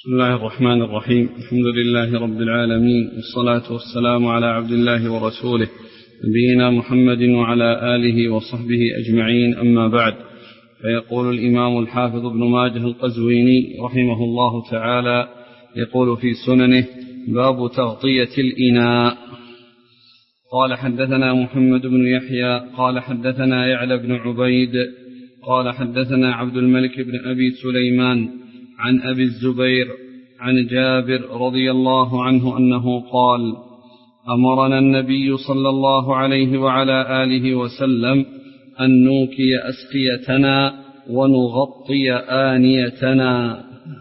بسم الله الرحمن الرحيم. الحمد لله رب العالمين، والصلاة والسلام على عبد الله ورسوله نبينا محمد وعلى آله وصحبه أجمعين، أما بعد. فيقول الإمام الحافظ ابن ماجه القزويني رحمه الله تعالى يقول في سننه: باب تغطية الإناء. قال حدثنا محمد بن يحيى قال حدثنا يعلى بن عبيد قال حدثنا عبد الملك بن أبي سليمان عن أبي الزبير عن جابر رضي الله عنه أنه قال: أمرنا النبي صلى الله عليه وعلى آله وسلم أن نوكي أسقيتنا ونغطي آنيتنا.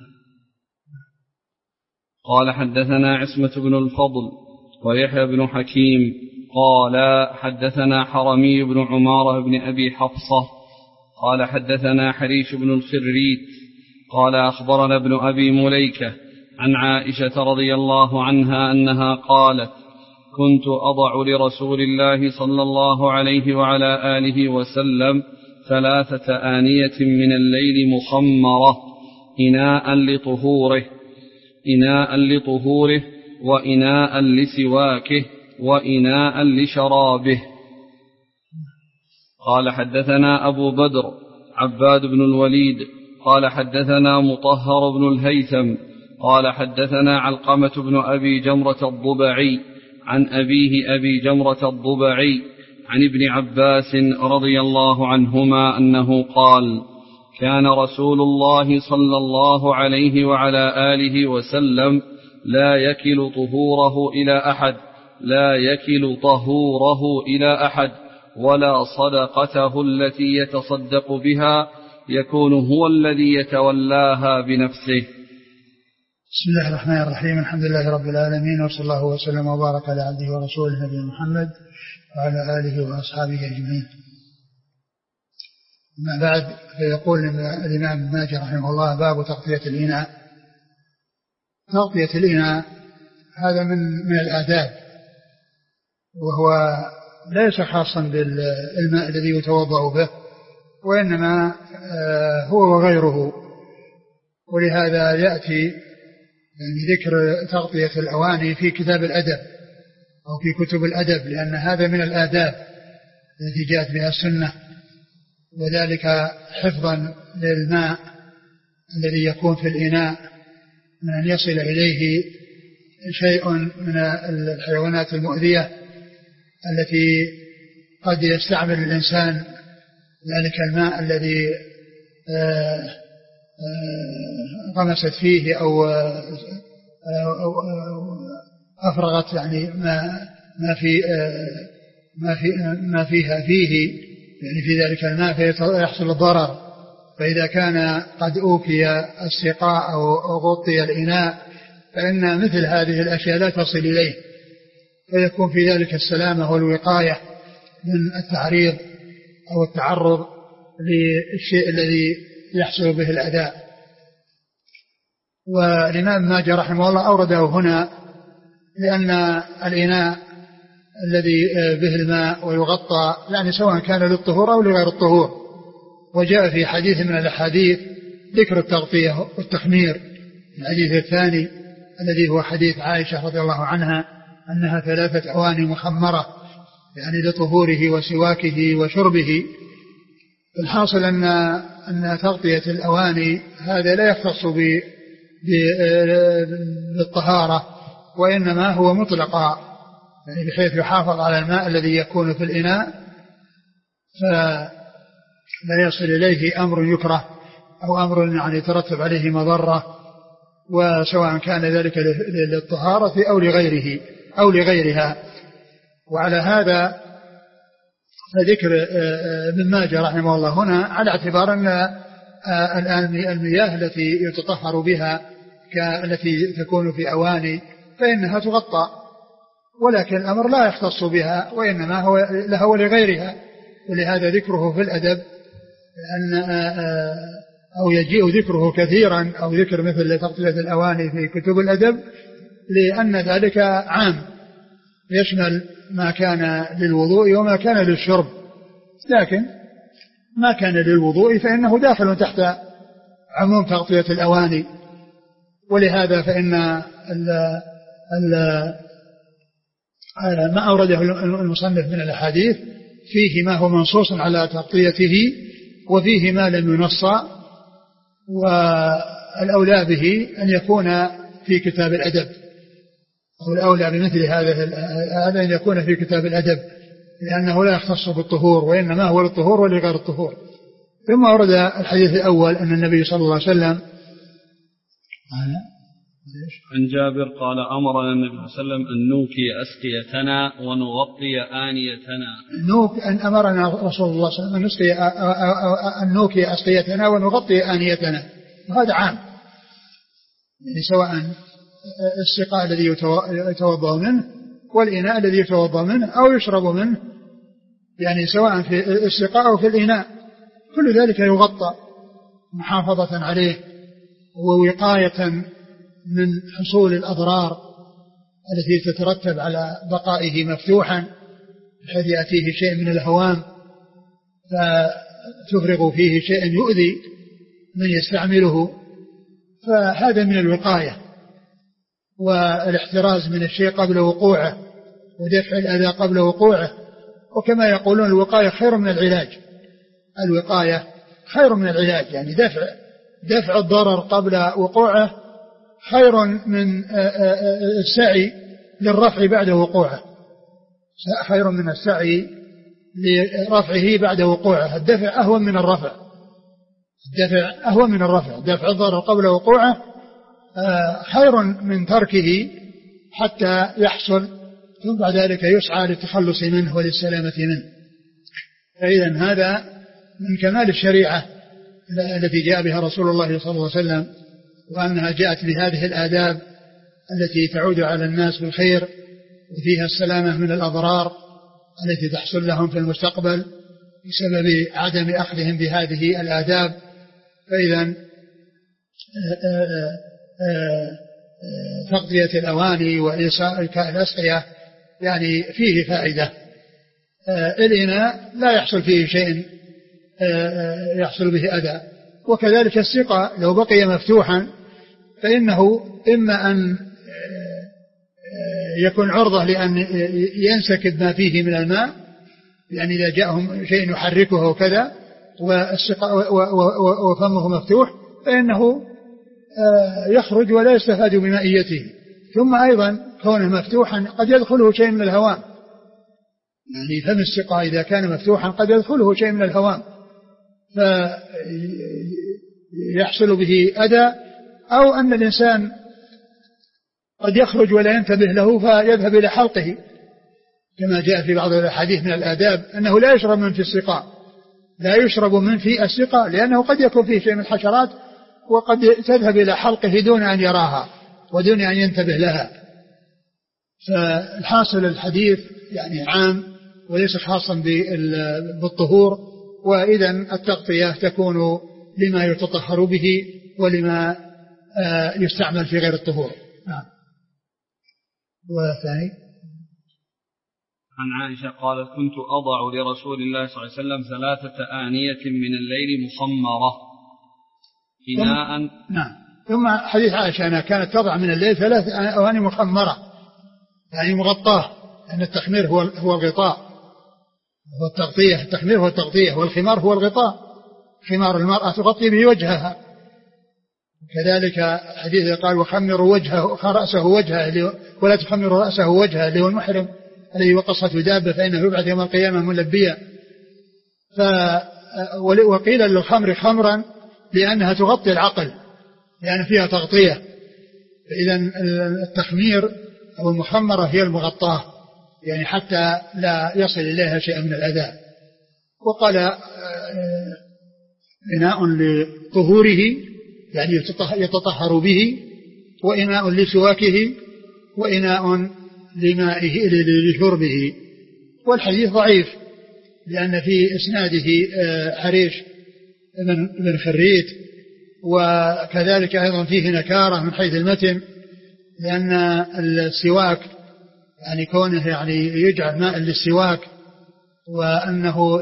قال حدثنا عصمة بن الفضل ويحيى بن حكيم قال حدثنا حرمي بن عمارة بن أبي حفصة قال حدثنا حريش بن الخريت قال أخبرنا ابن أبي مليكة عن عائشة رضي الله عنها أنها قالت: كنت أضع لرسول الله صلى الله عليه وعلى آله وسلم 3 آنية من الليل مخمرة، إناء لطهوره وإناء لسواكه وإناء لشرابه. قال حدثنا أبو بدر عباد بن الوليد قال حدثنا مطهر بن الهيثم قال حدثنا علقمة بن أبي جمرة الضبعي عن أبيه أبي جمرة الضبعي عن ابن عباس رضي الله عنهما أنه قال: كان رسول الله صلى الله عليه وعلى آله وسلم لا يكل طهوره إلى أحد ولا صدقته التي يتصدق بها يكون هو الذي يتولاها بنفسه. بسم الله الرحمن الرحيم. الحمد لله رب العالمين، وصلى الله وسلم وبارك على عبده ورسوله نبينا محمد وعلى آله وأصحابه أجمعين. أما بعد، فيقول الإمام ابن ماجه رحمه الله: باب تغطية الإناء. تغطية الإناء هذا من الآداب، وهو ليس خاصا بالماء الذي يتوضأ به، وإنما هو وغيره. ولهذا يأتي ذكر تغطية الأواني في كتاب الأدب أو في كتب الأدب، لأن هذا من الآداب التي جاءت بها السنة، وذلك حفظا للماء الذي يكون في الإناء من أن يصل إليه شيء من الحيوانات المؤذية التي قد يستعمل الإنسان ذلك الماء الذي غمست فيه أو أفرغت يعني ما فيها فيه، يعني في ذلك الماء، فيحصل الضرر. فإذا كان قد أوكي السقاء أو غطي الإناء، فإن مثل هذه الأشياء لا تصل إليه، فيكون في ذلك السلامة والوقاية من التعريض أو التعرض للشيء الذي يحصل به الأذى. والإمام ابن ماجه رحمه الله أورده هنا لأن الإناء الذي به الماء ويغطى يعني سواء كان للطهور أو لغير الطهور. وجاء في حديث من الأحاديث ذكر التغطية والتخمير، الحديث الثاني الذي هو حديث عائشة رضي الله عنها أنها 3 أواني مخمرة، يعني لطهوره وسواكه وشربه. الحاصل أن تغطية الأواني هذا لا يختص بالطهارة، وإنما هو مطلقا، يعني بحيث يحافظ على الماء الذي يكون في الإناء، فلا يصل إليه أمر يكره أو أمر يعني يترتب عليه مضرة، وسواء كان ذلك للطهارة أو لغيرها. وعلى هذا فذكر ابن ماجه رحمه الله هنا على اعتبار أن الآن المياه التي يتطهر بها التي تكون في أواني فإنها تغطى، ولكن الأمر لا يختص بها، وإنما هو لها ولغيرها. ولهذا ذكره في الأدب أو يجيء ذكره كثيرا، أو ذكر مثل تغطية الأواني في كتب الأدب، لأن ذلك عام يشمل ما كان للوضوء وما كان للشرب، لكن ما كان للوضوء فإنه داخل تحت عموم تغطية الأواني، ولهذا فإن ما أورده المصنف من الأحاديث فيه ما هو منصوص على تغطيته وفيه ما لم ينص، والأولى به أن يكون في كتاب الأدب، أو الأولى بمثل هذا أن يكون في كتاب الأدب، لأنه لا يختص بالطهور وإنما هو للطهور ولغير الطهور. ثم ورد الحديث الأول أن النبي صلى الله عليه وسلم عن جابر قال أمرنا النبي صلى الله عليه وسلم أن نوكي أسقيتنا ونغطي آنيتنا. أن أمرنا رسول الله صلى الله عليه وسلم أن نوكي أسقيتنا ونغطي آنيتنا، وهذا عام، يعني سواء السقاء الذي يتوضأ منه والإناء الذي يتوضأ منه أو يشرب منه، يعني سواء في السقاء أو في الإناء، كل ذلك يغطى محافظة عليه ووقاية من حصول الأضرار التي تترتب على بقائه مفتوحا، بحيث يأتيه شيء من الهوام فتفرغ فيه شيء يؤذي من يستعمله، فهذا من الوقاية والاحتراز من الشيء قبل وقوعه ودفع الأذى قبل وقوعه. وكما يقولون الوقاية خير من العلاج، الوقاية خير من العلاج، يعني دفع الضرر قبل وقوعه خير من السعي للرفع بعد وقوعه، خير من السعي لرفعه بعد وقوعه. الدفع أهون من الرفع، دفع الضرر قبل وقوعه خير من تركه حتى يحصل ثم بعد ذلك يسعى للتخلص منه وللسلامة منه. فإذا هذا من كمال الشريعة التي جاء بها رسول الله صلى الله عليه وسلم، وأنها جاءت بهذه الآداب التي تعود على الناس بالخير وفيها السلامة من الأضرار التي تحصل لهم في المستقبل بسبب عدم أخذهم بهذه الآداب. فإذا تغطية الأواني وإيصاء الأسقية يعني فيه فائدة. الإناء لا يحصل فيه شيء يحصل به أذى، وكذلك السقاء لو بقي مفتوحا فإنه إما أن يكون عرضة لأن ينسكب ما فيه من الماء، يعني إذا جاءهم شيء يحركه وكذا وفمه مفتوح فإنه يخرج ولا يستفاد بمائيته. ثم أيضا كونه مفتوحا قد يدخله شيء من الهوام، يعني فم السقاء إذا كان مفتوحا قد يدخله شيء من الهوام فيحصل به أذى، أو أن الإنسان قد يخرج ولا ينتبه له فيذهب إلى حلقه، كما جاء في بعض الحديث من الآداب أنه لا يشرب من في السقاء، لا يشرب من في السقاء، لأنه قد يكون فيه شيء من الحشرات وقد تذهب إلى حلقه دون أن يراها ودون أن ينتبه لها. فالحاصل الحديث يعني عام وليس خاصا بالطهور، وإذا التغطية تكون لما يتطهر به ولما يستعمل في غير الطهور. نعم. والثاني عن عائشة قالت كنت أضع لرسول الله صلى الله عليه وسلم 3 آنية من الليل مصمرة إناء. نعم. ثم حديث عائشة أنها كانت تضع من الليل 3 أواني مخمرة، يعني مغطاة، أن التخمير هو الغطاء، هو التغطية، التخمير هو التغطية، والخمار هو الغطاء، خمار المرأة تغطي به وجهها. كذلك حديث قال وخمروا وجهه رأسه وجهه ولا تخمروا رأسه وجهه، اللي هو المحرم الذي وقصته دابة فإنه يبعث يوم القيامة ملبيا. وقيل للخمر خمرا لأنها تغطي العقل، لأن فيها تغطية. فإذا التخمير أو المخمرة هي المغطاة، يعني حتى لا يصل إليها شيء من الأذى. وقال إناء لطهوره يعني يتطهر به، وإناء لسواكه، وإناء لمائه لشربه. والحديث ضعيف لأن في إسناده حريش بن خريت، وكذلك أيضا فيه نكارة من حيث المتن، لأن السواك يعني كونه يعني يجعل ماء للسواك وأنه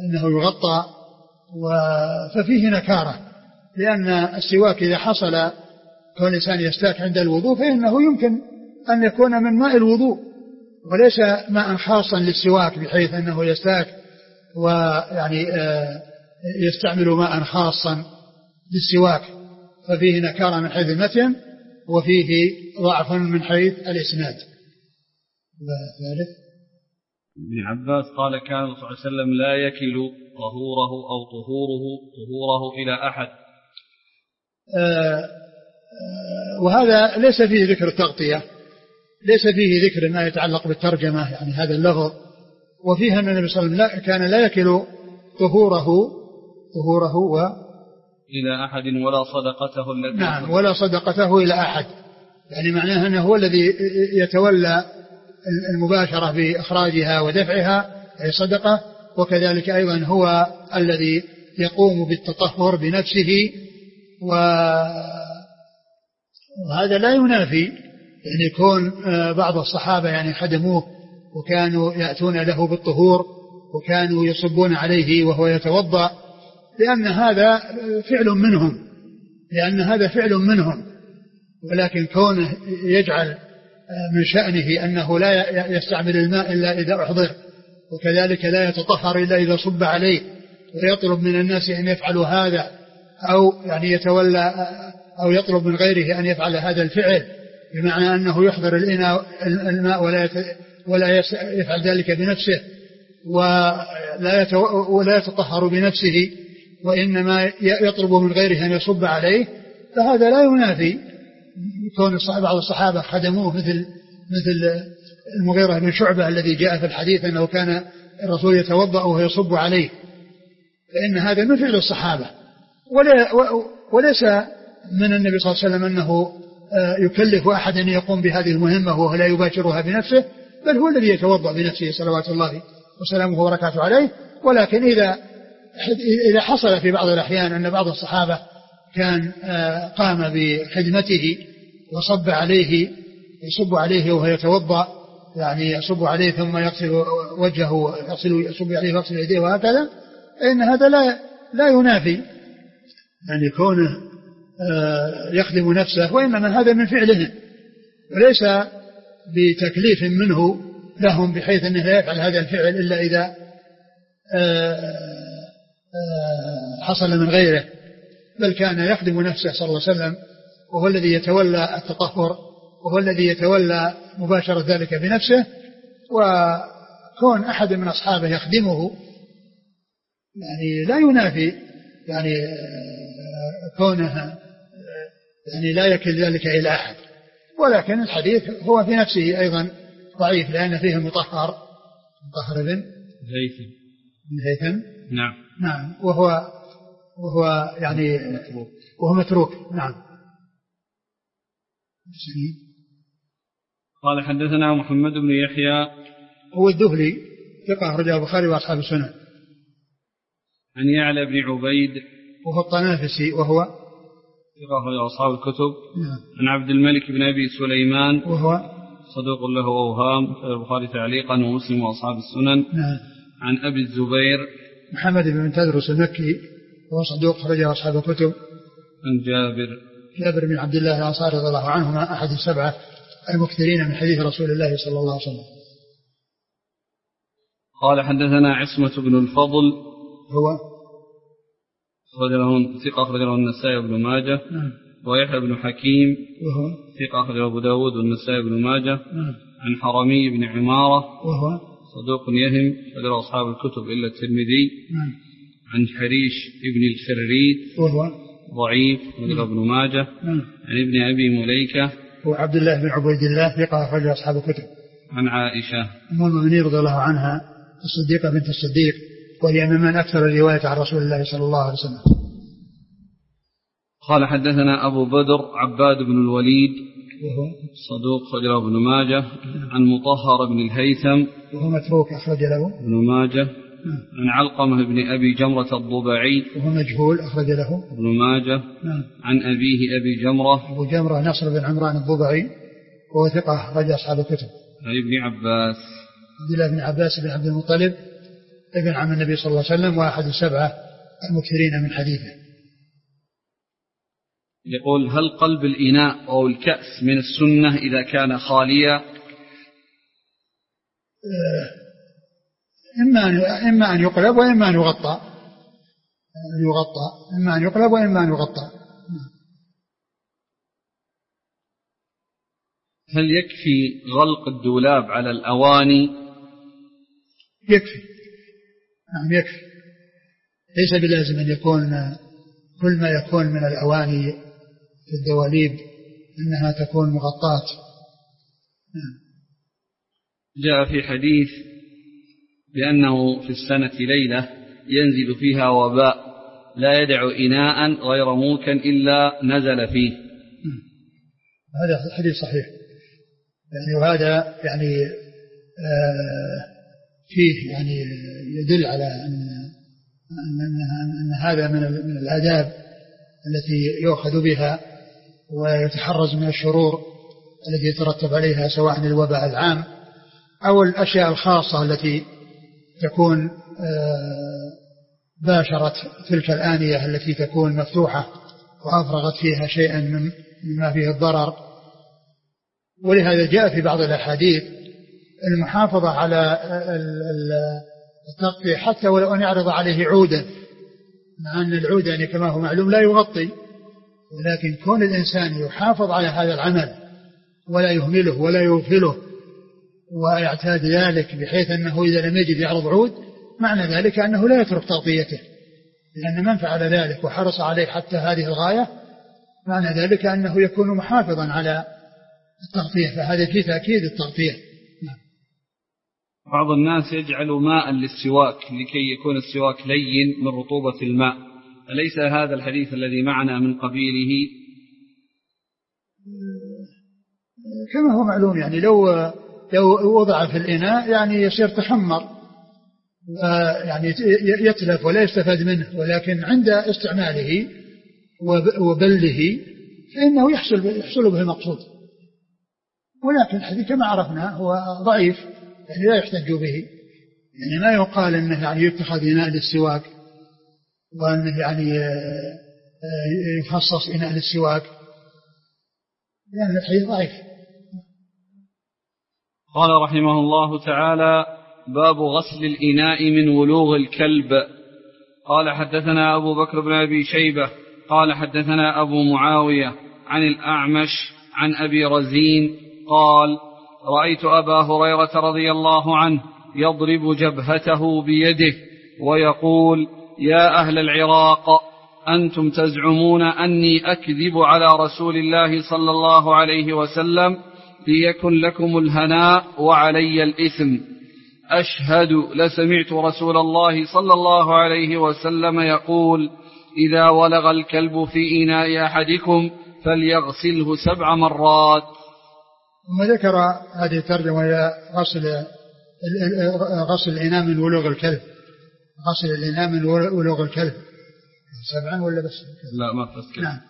يغطى ففيه نكارة، لأن السواك إذا حصل كون الإنسان يستاك عند الوضوء فإنه يمكن أن يكون من ماء الوضوء وليس ماء خاصا للسواك بحيث أنه يستاك ويعني يستعمل ماء خاصا للسواك، ففيه نكارة من حيث المتن وفيه ضعف من حيث الإسناد. ثالث ابن عباس قال كان صلى الله عليه وسلم لا يكل طهوره أو طهوره إلى أحد. وهذا ليس فيه ذكر التغطية، ليس فيه ذكر ما يتعلق بالترجمة يعني هذا اللفظ، وفيها أن النبي صلى الله عليه وسلم كان لا يكل طهوره إلى أحد ولا صدقته التي نعم ولا صدقته إلى أحد، يعني معناها أنه هو الذي يتولى المباشرة بإخراجها ودفعها أي صدقة، وكذلك أيضا هو الذي يقوم بالتطهر بنفسه، وهذا لا ينافي يعني يكون بعض الصحابة يعني خدموه وكانوا يأتون له بالطهور وكانوا يصبون عليه وهو يتوضأ، لأن هذا فعل منهم، ولكن كونه يجعل من شأنه أنه لا يستعمل الماء إلا إذا أحضر، وكذلك لا يتطهر إلا إذا صب عليه، ويطلب من الناس أن يفعلوا هذا، أو يعني يتولى أو يطلب من غيره أن يفعل هذا الفعل، بمعنى أنه يحضر الماء ولا يفعل ذلك بنفسه ولا يتطهر بنفسه، وإنما يطلب من غيره أن يصب عليه، فهذا لا ينافي كون بعض الصحابة خدموه مثل المغيرة بن شعبة الذي جاء في الحديث أنه كان الرسول يتوضأ ويصب عليه، فإن هذا من فعل الصحابة، وليس من النبي صلى الله عليه وسلم أنه يكلف أحد أن يقوم بهذه المهمة وهو لا يباشرها بنفسه، بل هو الذي يتوضأ بنفسه صلوات الله وسلامه وبركاته عليه. ولكن إذا حصل في بعض الأحيان أن بعض الصحابة كان قام بخدمته وصب عليه يصب عليه وهو يتوضأ، يعني يصب عليه ثم يغسل وجهه يصب عليه ويغسل يديه وهكذا، فإن هذا لا ينافي يعني كونه يخدم نفسه، وإنما هذا من فعلهم وليس بتكليف منه لهم بحيث أنه لا يفعل هذا الفعل إلا إذا حصل من غيره، بل كان يخدم نفسه صلى الله عليه وسلم، وهو الذي يتولى التطهر وهو الذي يتولى مباشرة ذلك بنفسه. وكون أحد من أصحابه يخدمه يعني لا ينافي يعني كونه يعني لا يكل ذلك إلى أحد، ولكن الحديث هو في نفسه أيضا ضعيف لأن فيه مطهر بن هيثم نعم وهو يعني وهو متروك. نعم. قال حدثنا محمد بن يحيى هو الذهلي ثقة أخرجه البخاري وأصحاب السنن. عن يعلى بن عبيد وهو الطنافسي وهو ثقة أخرجه أصحاب الكتب. عن عبد الملك بن أبي سليمان وهو صدوق له أوهام، البخاري تعليقا ومسلم وأصحاب السنن. عن أبي الزبير محمد بن تدرس المكي وهو صدوق أخرجه أصحاب الكتب. عن جابر بن عبد الله الأنصاري رضي الله عنهما أحد السبعة المكثرين من حديث رسول الله صلى الله عليه وسلم. قال حدثنا عصمة بن الفضل هو ثقة أخرجه النسائي بن ماجه. ويحيى بن حكيم وهو ثقة أخرجه أبو داود والنسائي بن ماجه. عن حرمي بن عمارة وهو صدوق يهم أخرجه أصحاب الكتب إلا الترمذي. عن حريش بن الخريت وهو ضعيف أخرجه ابن ماجه. عن ابن أبي مليكة هو عبد الله بن عبيد الله ثقة أخرجه أصحاب الكتب. عن عائشة أم المؤمنين رضي الله عنها الصديقة بنت الصديق، وهي ممن أكثر الرواية عن رسول الله صلى الله عليه وسلم. قال حدثنا أبو بدر عباد بن الوليد وهو صدوق أخرجه ابن ماجه. عن مطهر بن الهيثم وهو متروك أخرج له ابن ماجه. عن علقمة بن أبي جمرة الضبعي وهو مجهول أخرج له ابن ماجه. عن أبيه أبي جمرة أبو جمرة نصر بن عمران الضبعي وهو ثقة أخرج أصحاب الكتب. عن ابن عباس عبد الله بن عباس بن عبد المطلب ابن عم النبي صلى الله عليه وسلم وأحد السبعة المكثرين من حديثه. يقول: هل قلب الإناء أو الكأس من السنة إذا كان خاليا؟ إما أن يقلب وإما أن يغطى. إما أن يقلب وإما أن يغطى. هل يكفي غلق الدولاب على الأواني؟ يكفي، نعم يكفي، ليس بلازم أن يكون كل ما يكون من الأواني في الدواليب أنها تكون مغطاة. جاء في حديث بأنه في السنة ليلة ينزل فيها وباء لا يدع إناء غير موكا إلا نزل فيه. هذا حديث صحيح يعني، وهذا يعني فيه يعني يدل على أن هذا من الآداب التي يؤخذ بها ويتحرز من الشرور التي يترتب عليها، سواء الوباء العام أو الأشياء الخاصة التي تكون باشرت تلك الآنية التي تكون مفتوحة وأفرغت فيها شيئا مما فيه الضرر. ولهذا جاء في بعض الأحاديث المحافظة على التغطية حتى ولو أن يعرض عليه عودا، مع أن العود يعني كما هو معلوم لا يغطي، ولكن كون الإنسان يحافظ على هذا العمل ولا يهمله ولا يغفله ويعتاد ذلك بحيث أنه إذا لم يجد يعرض عود، معنى ذلك أنه لا يترك تغطيته، لأن من فعل ذلك وحرص عليه حتى هذه الغاية معنى ذلك أنه يكون محافظا على التغطية، فهذا فيه تأكيد التغطية. بعض الناس يجعل ماء للسواك لكي يكون السواك لين من رطوبة الماء، أليس هذا الحديث الذي معنا من قبيله؟ كما هو معلوم يعني لو وضع في الإناء يعني يصير تحمر يعني يتلف ولا يستفاد منه، ولكن عند استعماله وبله فإنه يحصل به المقصود. ولكن الحديث كما عرفنا هو ضعيف يعني لا يحتج به، يعني ما يقال أنه يعني يتخذ إناء للسواك وأنه يعني يخصص إناء للسواك، لأن يعني الحديث ضعيف. قال رحمه الله تعالى: باب غسل الإناء من ولوغ الكلب. قال: حدثنا أبو بكر بن أبي شيبة قال: حدثنا أبو معاوية عن الأعمش عن أبي رزين قال: رأيت أبا هريرة رضي الله عنه يضرب جبهته بيده ويقول: يا أهل العراق، أنتم تزعمون أني أكذب على رسول الله صلى الله عليه وسلم ليكن لكم الهناء وعلي الإثم. أشهد لسمعت رسول الله صلى الله عليه وسلم يقول: إذا ولغ الكلب في إناء أحدكم فليغسله 7 مرات. ثم ذكر هذه الترجمة إلى غسل الإناء من ولوغ الكلب. غسل الإناء من ولوغ الكلب 7 ولا بس؟ لا ما تذكر. نعم.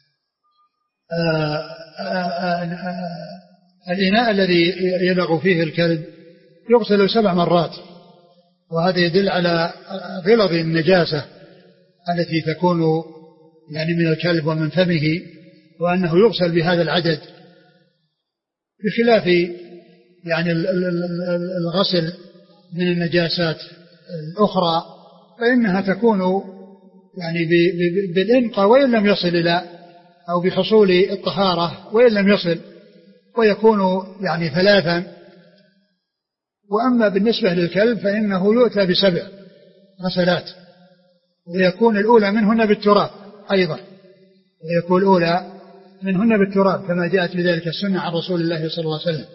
الإناء الذي يلغ فيه الكلب يغسل 7 مرات، وهذا يدل على غلظ النجاسة التي تكون يعني من الكلب ومن فمه، وأنه يغسل بهذا العدد، بخلاف يعني الغسل من النجاسات الأخرى فإنها تكون يعني بالإنقاء وإن لم يصل إلى، أو بحصول الطهارة وإن لم يصل، ويكون يعني 3. وأما بالنسبة للكلب فإنه يؤتى ب7 غسلات، ويكون الأولى منهن بالتراب أيضا، ويكون الأولى منهن بالتراب كما جاءت بذلك السنة عن رسول الله صلى الله عليه وسلم.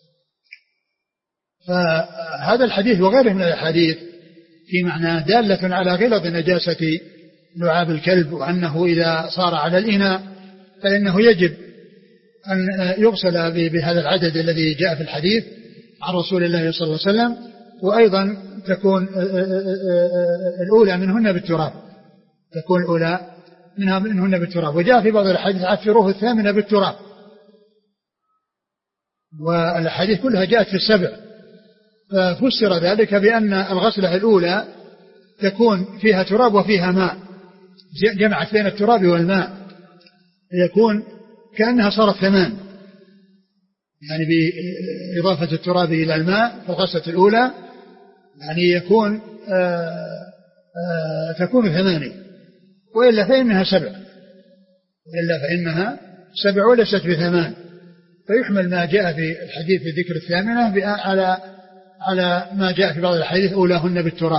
فهذا الحديث وغيره من الأحاديث في معنى دالة على غلظ نجاسة لعاب الكلب، وأنه إذا صار على الإناء فإنه يجب أن يغسل بهذا العدد الذي جاء في الحديث عن رسول الله صلى الله عليه وسلم، وأيضا تكون الأولى منهن بالتراب، تكون الأولى منهن بالتراب. وجاء في بعض الحديث: عفروه 8 بالتراب. والحديث كلها جاءت في 7، ففسر ذلك بأن الغسلة الأولى تكون فيها تراب وفيها ماء، جمعت بين التراب والماء، يكون كأنها صارت ثمان، يعني بإضافة التراب إلى الماء في الغسلة الأولى يعني يكون تكون 8، وإلا فإنها 7 وليست ب8، فيحمل ما جاء في الحديث في ذكر 8 على ما جاء في بعض الحديث أولاهن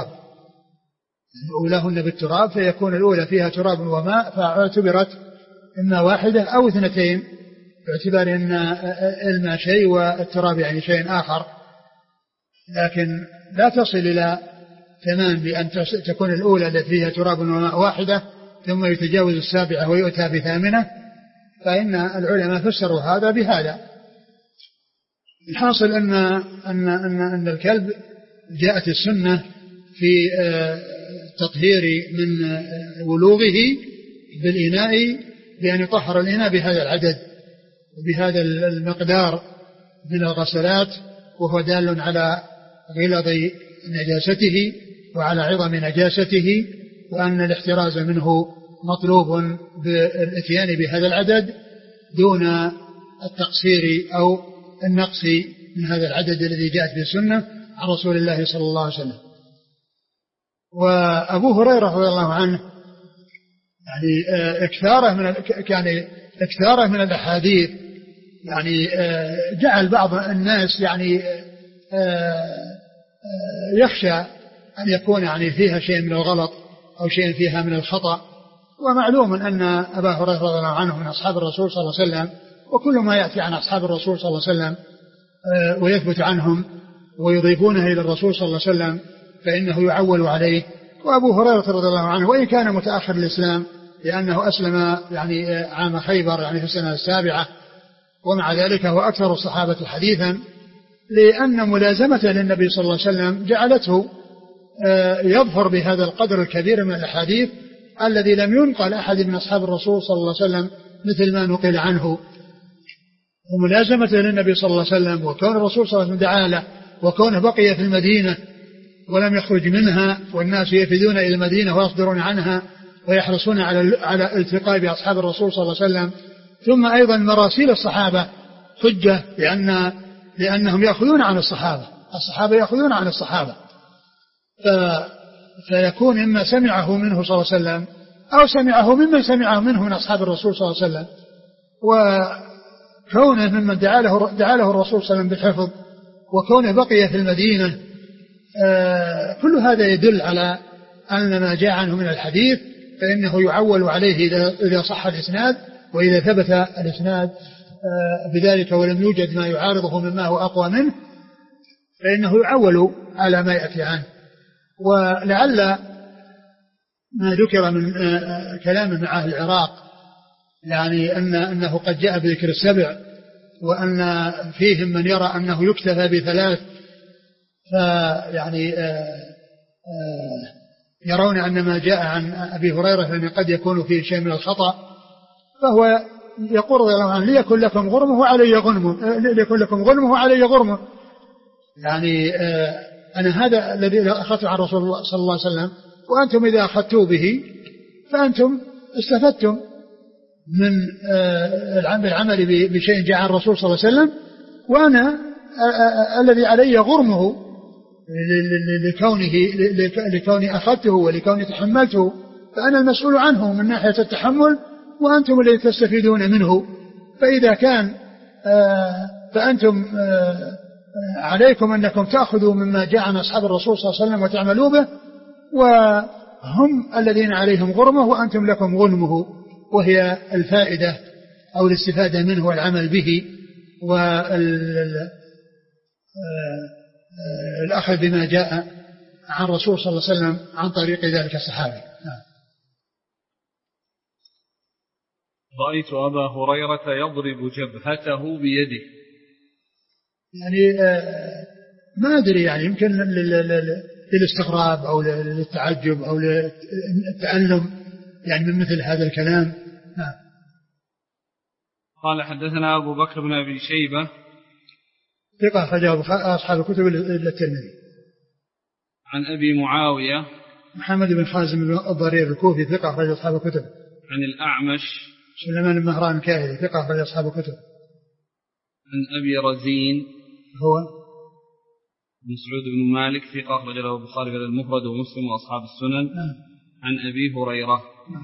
بالتراب، فيكون الأولى فيها تراب وماء، فاعتبرت إما 1 أو 2، باعتبار أن الماء شيء والتراب يعني شيء آخر، لكن لا تصل إلى 8 بأن تكون الأولى التي فيها تراب وماء 1 ثم يتجاوز 7 ويؤتى ب8، فإن العلماء فسروا هذا بهذا. الحاصل أن الكلب جاءت السنة في تطهير من ولوغه بالإناء بأن يطهر الإناء بهذا العدد وبهذا المقدار من الغسلات، وهو دال على غلظ نجاسته وعلى عظم نجاسته، وأن الاحتراز منه مطلوب بالاتيان بهذا العدد دون التقصير أو النقص من هذا العدد الذي جاءت به السنة عن رسول الله صلى الله عليه وسلم. وأبو هريرة رضي الله عنه يعني اكثاره من الأحاديث يعني جعل بعض الناس يعني يخشى أن يكون يعني فيها شيء من الغلط أو شيء فيها من الخطأ. ومعلوم أن أبا هريرة رضي الله عنه من أصحاب الرسول صلى الله عليه وسلم، وكل ما يأتي عن أصحاب الرسول صلى الله عليه وسلم ويثبت عنهم ويضيفونه إلى الرسول صلى الله عليه وسلم فإنه يعول عليه. وأبو هريرة رضي الله عنه وإن كان متأخر الإسلام لأنه أسلم يعني عام خيبر يعني في السنة 7، ومع ذلك هو أكثر الصحابة حديثا، لأن ملازمته للنبي صلى الله عليه وسلم جعلته يظهر بهذا القدر الكبير من الأحاديث الذي لم ينقل أحد من أصحاب الرسول صلى الله عليه وسلم مثل ما نقل عنه. وملازمته للنبي صلى الله عليه وسلم وكون الرسول صلى الله عليه وسلم دعا له وكونه بقي في المدينة ولم يخرج منها، والناس يفدون إلى المدينة ويصدرون عنها ويحرصون على التقاء بأصحاب الرسول صلى الله عليه وسلم. ثم أيضا مراسيل الصحابة حجة لأنهم يأخذون عن الصحابة يأخذون عن الصحابة، فيكون إما سمعه منه صلى الله عليه وسلم أو سمعه ممن سمعه منه من أصحاب الرسول صلى الله عليه وسلم. وكونه ممن دعا له الرسول صلى الله عليه وسلم بالحفظ وكونه بقي في المدينة، كل هذا يدل على أن ما جاء عنه من الحديث فإنه يعول عليه إذا صح الإسناد، وإذا ثبت الإسناد بذلك ولم يوجد ما يعارضه مما هو أقوى منه فإنه يعول على ما يأتي عنه. ولعل ما ذكر من كلام مع أهل العراق يعني أنه قد جاء بذكر 7، وأن فيهم من يرى أنه يكتفى ب3، فيعني يرون أن ما جاء عن أبي هريرة فإن قد يكون فيه شيء من الخطأ، فهو يقول رضي الله عنه ليكن لكم غرمه وعلي غرمه، يعني أنا هذا الذي أخذت عن رسول الله صلى الله عليه وسلم، وأنتم إذا أخذتوا به فأنتم استفدتم من العمل بشيء جاء عن الرسول صلى الله عليه وسلم، وأنا الذي علي غرمه لكوني أخذته ولكوني تحملته، فأنا المسؤول عنه من ناحية التحمل وأنتم الذي تستفيدون منه. فإذا كان فأنتم عليكم أنكم تأخذوا مما جاء عن أصحاب الرسول صلى الله عليه وسلم وتعملوا به، وهم الذين عليهم غرمه وأنتم لكم غنمه، وهي الفائدة أو الاستفادة منه والعمل به والأخذ بما جاء عن الرسول صلى الله عليه وسلم عن طريق ذلك الصحابي. رأيت أبا هريرة يضرب جبهته بيده، يعني ما أدري يعني يمكن للاستغراب أو للتعجب أو للتألم يعني من مثل هذا الكلام. قال حدثنا أبو بكر بن أبي شيبة ثقة أخرجه أصحاب الكتب إلا الترمذي. عن أبي معاوية محمد بن حازم بن الضرير الكوفي ثقة أخرجه أصحاب الكتب. عن الأعمش سليمان بن مهران الكاهلي ثقة أخرج أصحاب الكتب. عن أبي رزين هو مسعود بن مالك ثقة أخرج له البخاري في المفرد ومسلم وأصحاب السنن. عن أبي هريرة.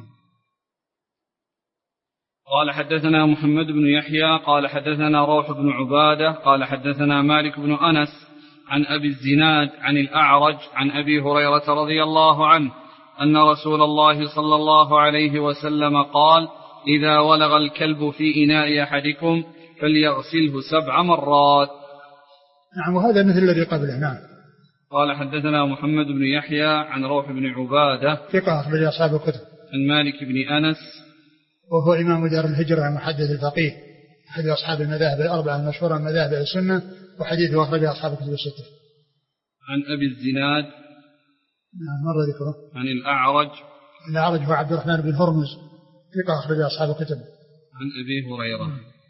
قال حدثنا محمد بن يحيى قال حدثنا روح بن عبادة قال حدثنا مالك بن أنس عن أبي الزناد عن الأعرج عن أبي هريرة رضي الله عنه أن رسول الله صلى الله عليه وسلم قال: إذا ولغ الكلب في إناء أحدكم فليغسله 7 مرات. نعم، وهذا مثل الذي قبله. نعم. قال حدثنا محمد بن يحيى عن روح بن عبادة ثقة أخرج أصحاب الكتب. عن مالك بن أنس وهو إمام دار الهجرة المحدث الفقيه أحد أصحاب المذاهب الأربعة المشهورة من مذاهب السنة، وحديثه أخرجه أصحاب الكتب الستة. عن أبي الزناد مر ذكره. عن الأعرج هو عبد الرحمن بن هرمز ثقة أخرج أصحاب الكتب. عن أبي هريرة.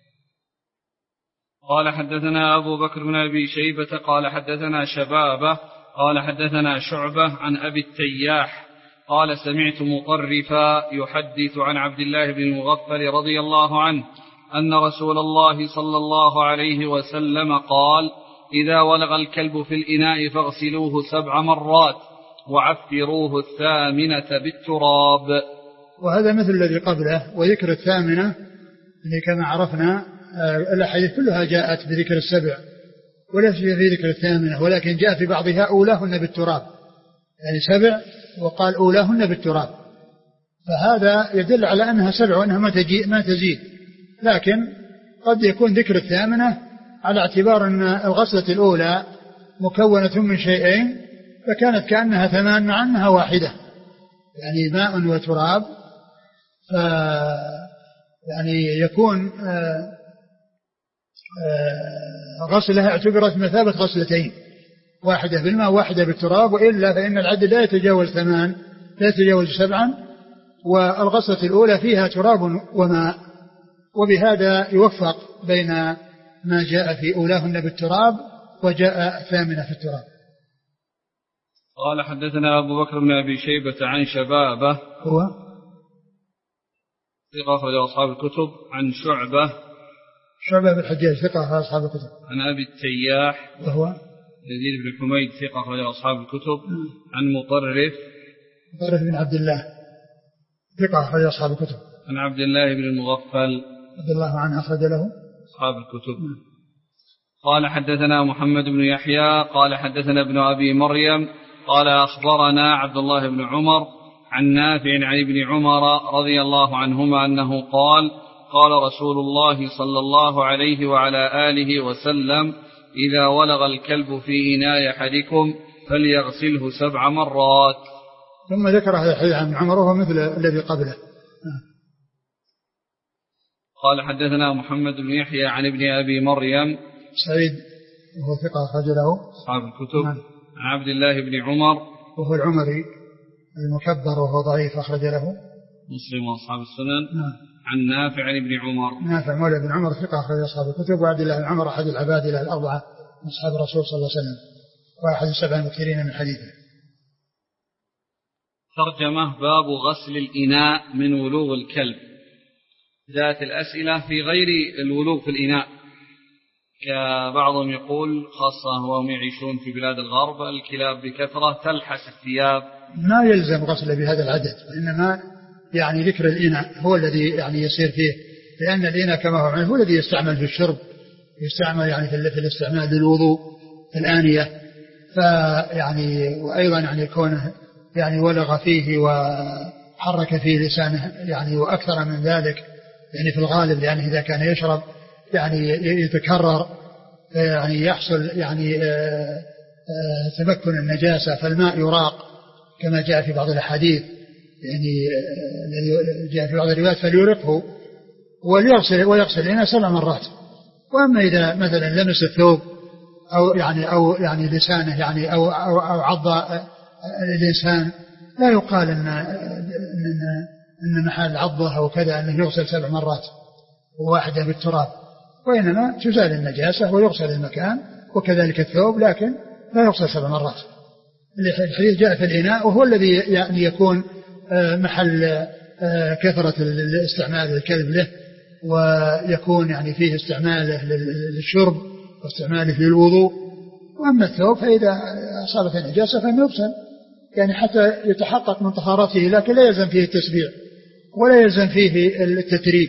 قال حدثنا أبو بكر بن أبي شيبة قال حدثنا شبابة قال حدثنا شعبة عن أبي التياح قال سمعت مطرفا يحدث عن عبد الله بن المغفل رضي الله عنه أن رسول الله صلى الله عليه وسلم قال: إذا ولغ الكلب في الإناء فاغسلوه 7 مرات وعفروه 8 بالتراب. وهذا مثل الذي قبله. وذكر 8 اللي كما عرفنا الأحاديث كلها جاءت بذكر 7 وليس في ذكر 8، ولكن جاء في بعضها أولاهن بالتراب، يعني 7 وقال أولاهن بالتراب، فهذا يدل على أنها 7 وأنها ما تزيد. لكن قد يكون ذكر 8 على اعتبار أن الغسلة الأولى مكونة من شيئين فكانت كأنها 8 مع أنها واحدة، يعني ماء وتراب، يعني يكون غسلها اعتبرت مثابة غسلتين، واحدة بالماء واحدة بالتراب، وإلا فإن العدد لا يتجاوز 8 لا يتجاوز 7، والغسلة الأولى فيها تراب وماء، وبهذا يوفق بين ما جاء في أولاهن بالتراب وجاء 8 في التراب. قال حدثنا أبو بكر بن أبي شيبة عن شبابة هو ثقة أخرج أصحاب الكتب. عن شعبة بن الحجاج ثقة أخرج أصحاب الكتب. عن أبي التياح وهو يزيد بن حميد ثقة أخرج أصحاب الكتب. عن مطرف بن عبد الله ثقة أخرج أصحاب الكتب. عن عبد الله بن المغفل رضي الله عنه أخرج له أصحاب الكتب. قال حدثنا محمد بن يحيى قال حدثنا ابن أبي مريم قال أخبرنا عبد الله بن عمر عن نافع عن ابن عمر رضي الله عنهما أنه قال: قال رسول الله صلى الله عليه وعلى آله وسلم: إذا ولغ الكلب في إناء أحدكم فليغسله 7 مرات. ثم ذكر هذا الحديث عن عمر وهو مثل الذي قبله. قال حدثنا محمد بن يحيى عن ابن أبي مريم سعيد وهو ثقة أخرج له أصحاب الكتب. عن عبد الله بن عمر وهو العمري المكبر وهو ضعيف أخرج له مسلم وأصحاب السنن. عن نافع عن ابن عمر نافع مولى بن عمر ثقة أخرج أصحاب الكتب. وعبد الله بن عمر أحد العبادلة الأربعة من أصحاب الرسول صلى الله عليه وسلم وأحد 7 المكثرين من حديثه. ترجمة: باب غسل الإناء من ولوغ الكلب. ذات الأسئلة في غير الولوغ في الإناء، كبعضهم يقول خاصة وهم يعيشون في بلاد الغرب الكلاب بكثرة تلحس الثياب، ما يلزم غسل بهذا العدد، وإنما يعني ذكر الإناء هو الذي يعني يصير فيه، لأن الإناء كما هو عنه هو الذي يستعمل في الشرب، يستعمل يعني في الاستعمال للوضوء في الآنية، فيعني وأيضا يعني كونه يعني ولغ فيه وحرك فيه لسانه يعني وأكثر من ذلك يعني في الغالب، لأنه إذا كان يشرب يعني يتكرر يعني يحصل يعني تمكن النجاسة، فالماء يراق كما جاء في بعض الأحاديث، يعني جاء في بعض الروايات فليرقه ويغسل الإناء 7 مرات. وأما إذا مثلا لمس الثوب أو يعني لسانه يعني أو عض الإنسان، لا يقال إن محل عضه أو كذا أنه يغسل 7 مرات وواحدة بالتراب، وإنما تزال النجاسة ويغسل المكان وكذلك الثوب، لكن لا يغسل 7 مرات. الحديث جاء في الإناء وهو الذي يعني يكون محل كثرة استعمال الكلب له، ويكون يعني فيه استعماله للشرب واستعماله للوضوء. وأما الثوب فإذا أصابت النجاسة فإنه يغسل يعني حتى يتحقق من طهارته، لكن لا يلزم فيه التسبيع ولا يلزم فيه التتريب.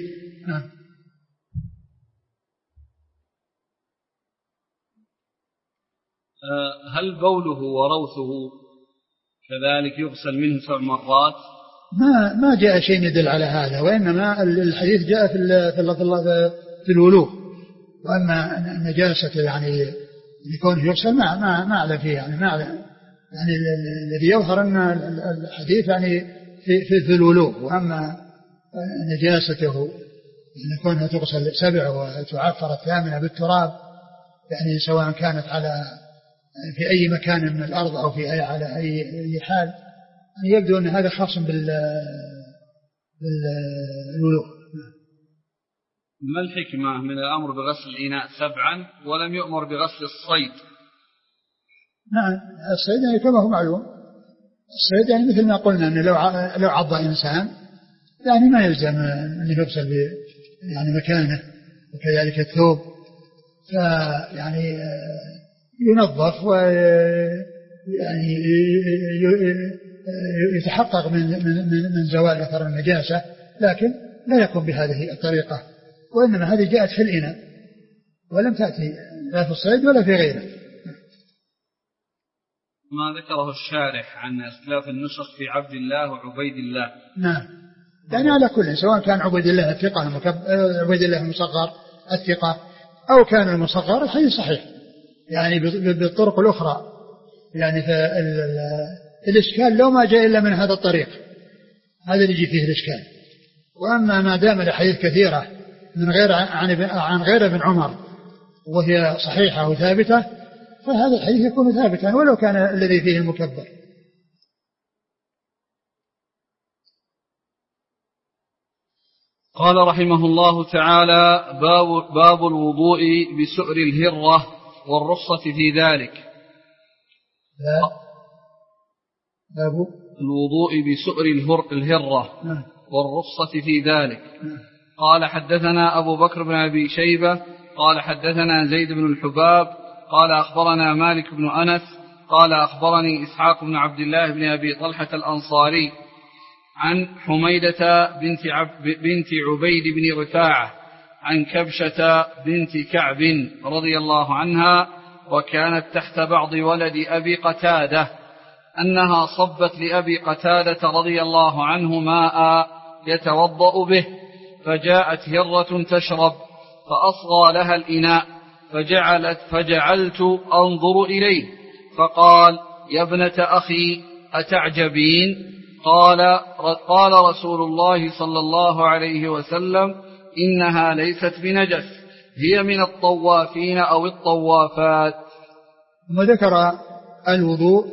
هل بوله وروثه كذلك يغسل منه 7 مرات؟ ما جاء شيء يدل على هذا، وإنما الحديث جاء في الولوغ. وأما النجاسة يعني يكون يغسل ما أعلم فيه، يعني ما أعلم، يعني الذي يظهر أن الحديث يعني في الولوغ. وأما نجاسته يعني كونها تغسل 7 وتعفر 8 بالتراب، يعني سواء كانت على في أي مكان من الأرض أو على أي حال، يعني يبدو أن هذا خاص بالولوغ. ما الحكمة من الأمر بغسل الإناء 7 ولم يؤمر بغسل الصيد؟ نعم، الصيد يعني كما هو معلوم، الصيد يعني مثل ما قلنا أنه لو عض إنسان يعني ما يلزم أن يغسل يعني مكانه، وكذلك الثوب فيعني ينظف ويعني يتحقق من زوال أثر النجاسة، لكن لا يكون بهذه الطريقة، وإنما هذه جاءت في الإناء ولم تأتي لا في الصيد ولا في غيره. ما ذكره الشارح عن اختلاف النسخ في عبد الله وعبيد الله. نعم، يعني على كل سواء كان عبيد الله الثقة عبيد الله المصغر الثقة أو كان المصغر، الحديث صحيح يعني بالطرق الأخرى. يعني الإشكال لو ما جاء إلا من هذا الطريق، هذا اللي يجي فيه الإشكال. وأما ما دام الحديث كثيرة من غير عن غير ابن عمر وهي صحيحة وثابتة، فهذا الحديث يكون ثابتا ولو كان الذي فيه المكبر. قال رحمه الله تعالى: باب الوضوء بسؤر الهرة والرخصة في ذلك. باب الوضوء بسؤر الهرة والرخصة في ذلك. قال: حدثنا أبو بكر بن أبي شيبة قال حدثنا زيد بن الحباب قال أخبرنا مالك بن أنس قال أخبرني إسحاق بن عبد الله بن أبي طلحة الأنصاري عن حميدة بنت عبيد بن رفاعة عن كبشة بنت كعب رضي الله عنها، وكانت تحت بعض ولد أبي قتادة، أنها صبت لأبي قتادة رضي الله عنه ماء يتوضأ به، فجاءت هرة تشرب فأصغى لها الإناء، فجعلت أنظر إليه، فقال: يا ابنة أخي أتعجبين؟ قال رسول الله صلى الله عليه وسلم: إنها ليست بنجس، هي من الطوافين أو الطوافات. ثم ذكر الوضوء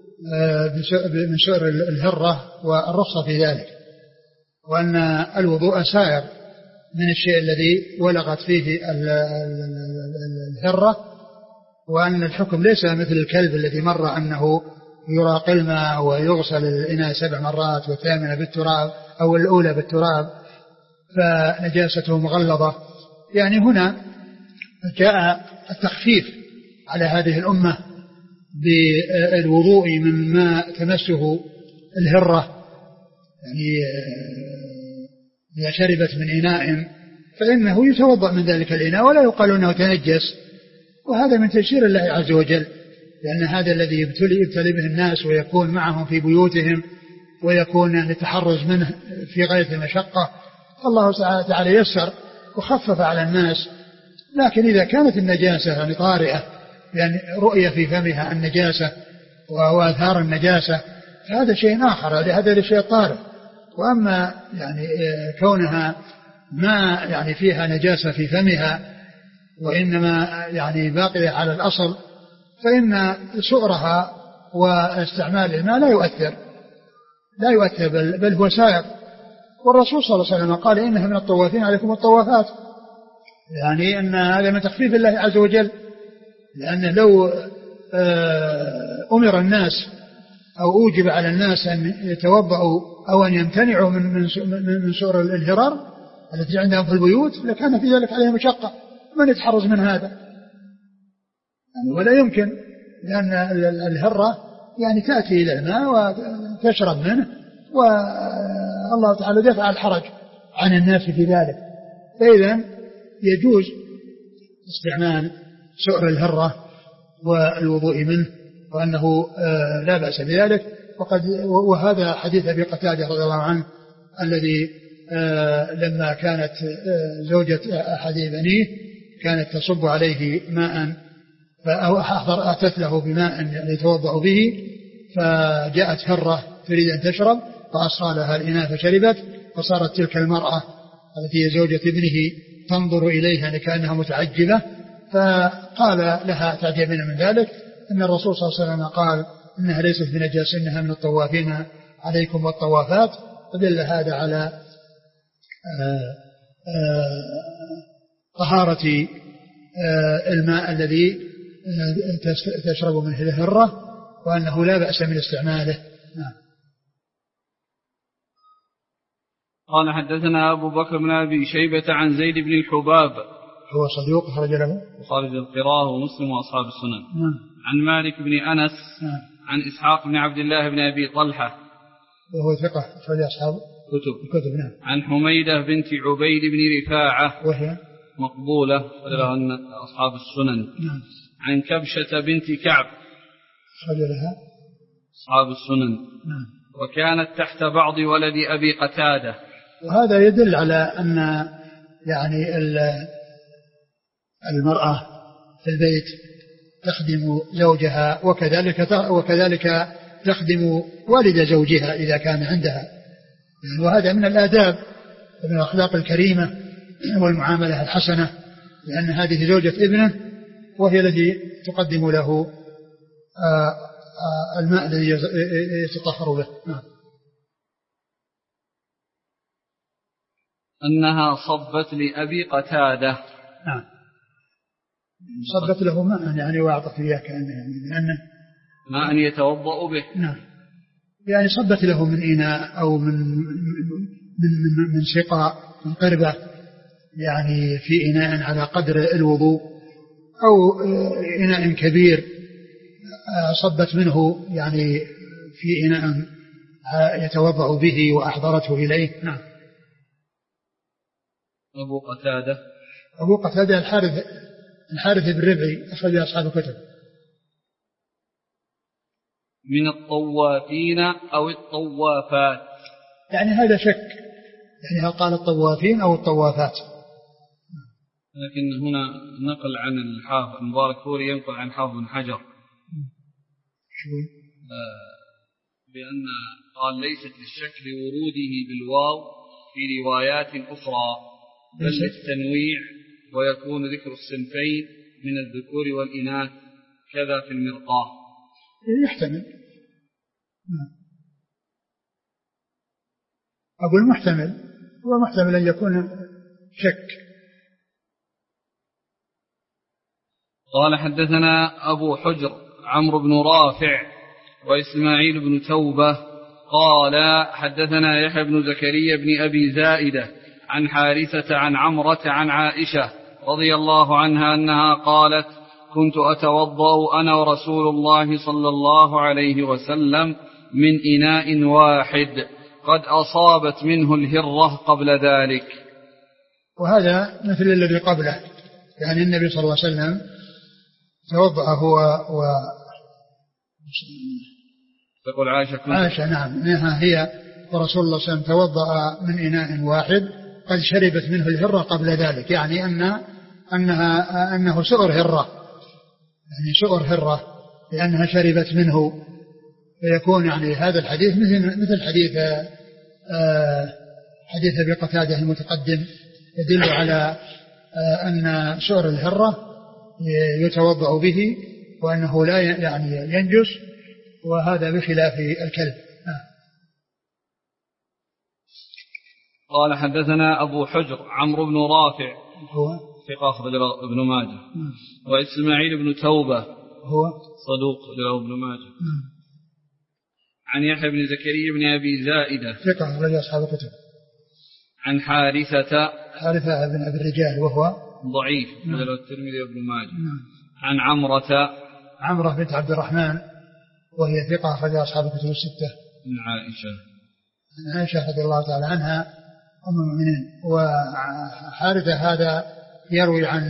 من سؤر الهرة والرخصة في ذلك، وأن الوضوء سائر من الشيء الذي ولغت فيه الهرة، وأن الحكم ليس مثل الكلب الذي مر أنه يراق الماء ويغسل الإناء 7 مرات والثامنة بالتراب أو الأولى بالتراب فنجاسته مغلظة. يعني هنا جاء التخفيف على هذه الأمة بالوضوء مما تمسه الهرة، يعني إذا شربت من إناء فإنه يتوضأ من ذلك الإناء ولا يقال أنه تنجس، وهذا من تيسير الله عز وجل، لأن هذا الذي يبتلي به الناس ويكون معهم في بيوتهم ويكون التحرز منه في غاية المشقة، فالله تعالى يسر وخفف على الناس. لكن إذا كانت النجاسة يعني طارئة، يعني رؤية في فمها النجاسة وآثار النجاسة، فهذا شيء آخر، هذا شيء طارئ. وأما يعني كونها ما يعني فيها نجاسة في فمها وإنما يعني باقية على الأصل، فإن سؤرها واستعمال الماء لا يؤثر بل هو سائر. والرسول صلى الله عليه وسلم قال: إنها من الطوافين عليكم الطوافات، يعني أن هذا من تخفيف الله عز وجل، لأن لو أمر الناس أو أوجب على الناس أن يتوضأوا أو أن يمتنعوا من سؤر الهرر التي عندهم في البيوت لكان في ذلك عليهم مشقة. من يتحرز من هذا يعني ولا يمكن، لأن الهرة يعني تأتي إلى الماء وتشرب منه، والله تعالى دفع الحرج عن الناس في ذلك. فإذا يجوز استعمال سؤر الهرة والوضوء منه، وأنه لا بأس بذلك. وهذا حديث أبي قتادة رضي الله عنه الذي لما كانت زوجة أحد بنيه كانت تصب عليه ماء فأتت له بماء يتوضأ به، فجاءت هرة تريد أن تشرب فأصغى لها الإناء فشربت، فصارت تلك المرأة التي هي زوجة ابنه تنظر إليها كأنها متعجبة، فقال لها تعجبين من ذلك أن الرسول صلى الله عليه وسلم قال إنها ليست بنجاس إنها من الطوافين عليكم والطوافات. فدل هذا على طهارة الماء الذي تشرب منه الهرة، وأنه لا بأس من استعماله. قال حدثنا أبو بكر بن أبي شيبة عن زيد بن الحباب هو صدوق خرج له وخارج القراءة ومسلم وأصحاب السنن. عن مالك بن أنس عن إسحاق بن عبد الله بن أبي طلحة وهو ثقة أخرج أصحاب الكتب. عن حميدة بنت عبيد بن رفاعة وهي مقبولة لها أصحاب السنن. عن كبشة بنت كعب خرج لها أصحاب السنن. وكانت تحت بعض ولد أبي قتادة. وهذا يدل على أن يعني المرأة في البيت تخدم زوجها، وكذلك تخدم والد زوجها إذا كان عندها، وهذا من الآداب ومن الأخلاق الكريمة والمعاملة الحسنة، لأن هذه زوجة ابنه وهي التي تقدم له الماء الذي يتطهر به. أنها صبت لأبي قتادة. صبت له ماء يعني وأعطت إياه كأنه يعني ماء يتوضأ به. يعني صبت له من إناء أو من سقاء من قربة، يعني في إناء على قدر الوضوء، أو إناء كبير صبت منه يعني في إناء يتوضأ به وأحضرته إليه. أبو قتادة الحارث بن ربعي أخرج أصحاب الكتب. من الطوافين أو الطوافات، يعني هذا شك، يعني هل قال الطوافين أو الطوافات. لكن هنا نقل عن الحافظ مبارك فوري ينقل عن حافظ بن حجر بأن قال ليست للشك لوروده بالواو في روايات أخرى بل للتنويع، ويكون ذكر الصنفين من الذكور والإناث كذا في المرقاة. يحتمل. أقول محتمل، هو محتمل أن يكون شك. قال حدثنا أبو حجر عمرو بن رافع وإسماعيل بن توبة قال حدثنا يحيى بن زكريا بن أبي زائدة عن حارثة عن عمرة عن عائشة رضي الله عنها أنها قالت كنت أتوضأ أنا ورسول الله صلى الله عليه وسلم من إناء واحد قد أصابت منه الهرة قبل ذلك. وهذا مثل الذي قبله، يعني النبي صلى الله عليه وسلم توضأ هو تقول عائشة نعم إنها هي ورسول الله صلى الله عليه وسلم توضأ من إناء واحد قد شربت منه الهرة قبل ذلك، يعني أنه سؤر هرة، يعني سؤر هرة لأنها شربت منه، فيكون يعني هذا الحديث مثل حديث أبي قتادة المتقدم، يدل على أن سؤر الهرة يتوضأ به وأنه لا يعني ينجس، وهذا بخلاف الكلب. قال حدثنا أبو حجر عمرو بن رافع هو ثقة أخرج له ابن ماجه، وإسماعيل بن توبة هو صدوق له ابن ماجه، عن يحيى بن زكريا بن أبي زائدة ثقة أخرج أصحاب الكتب. عن حارثة بن أبي الرجال وهو ضعيف مثل الترمذي وابن ماجه. عن عمرة بنت عبد الرحمن وهي ثقة أخرج أصحاب الكتب الستة. عن عائشة رضي الله تعالى عنها أم المؤمنين. وحارثة هذا يروي عن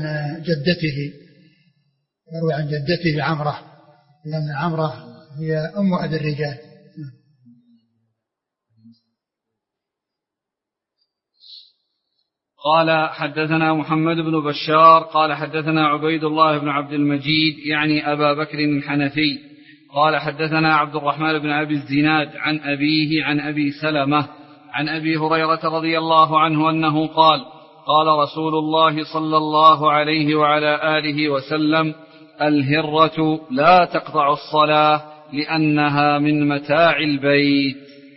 جدته عمرة، لأن عمرة هي أم أبي الرجال. قال حدثنا محمد بن بشار قال حدثنا عبيد الله بن عبد المجيد يعني أبا بكر الحنفي قال حدثنا عبد الرحمن بن أبي الزناد عن أبيه عن أبي سلمة عن أبي هريرة رضي الله عنه أنه قال قال رسول الله صلى الله عليه وعلى آله وسلم الهرة لا تقطع الصلاة لأنها من متاع البيت.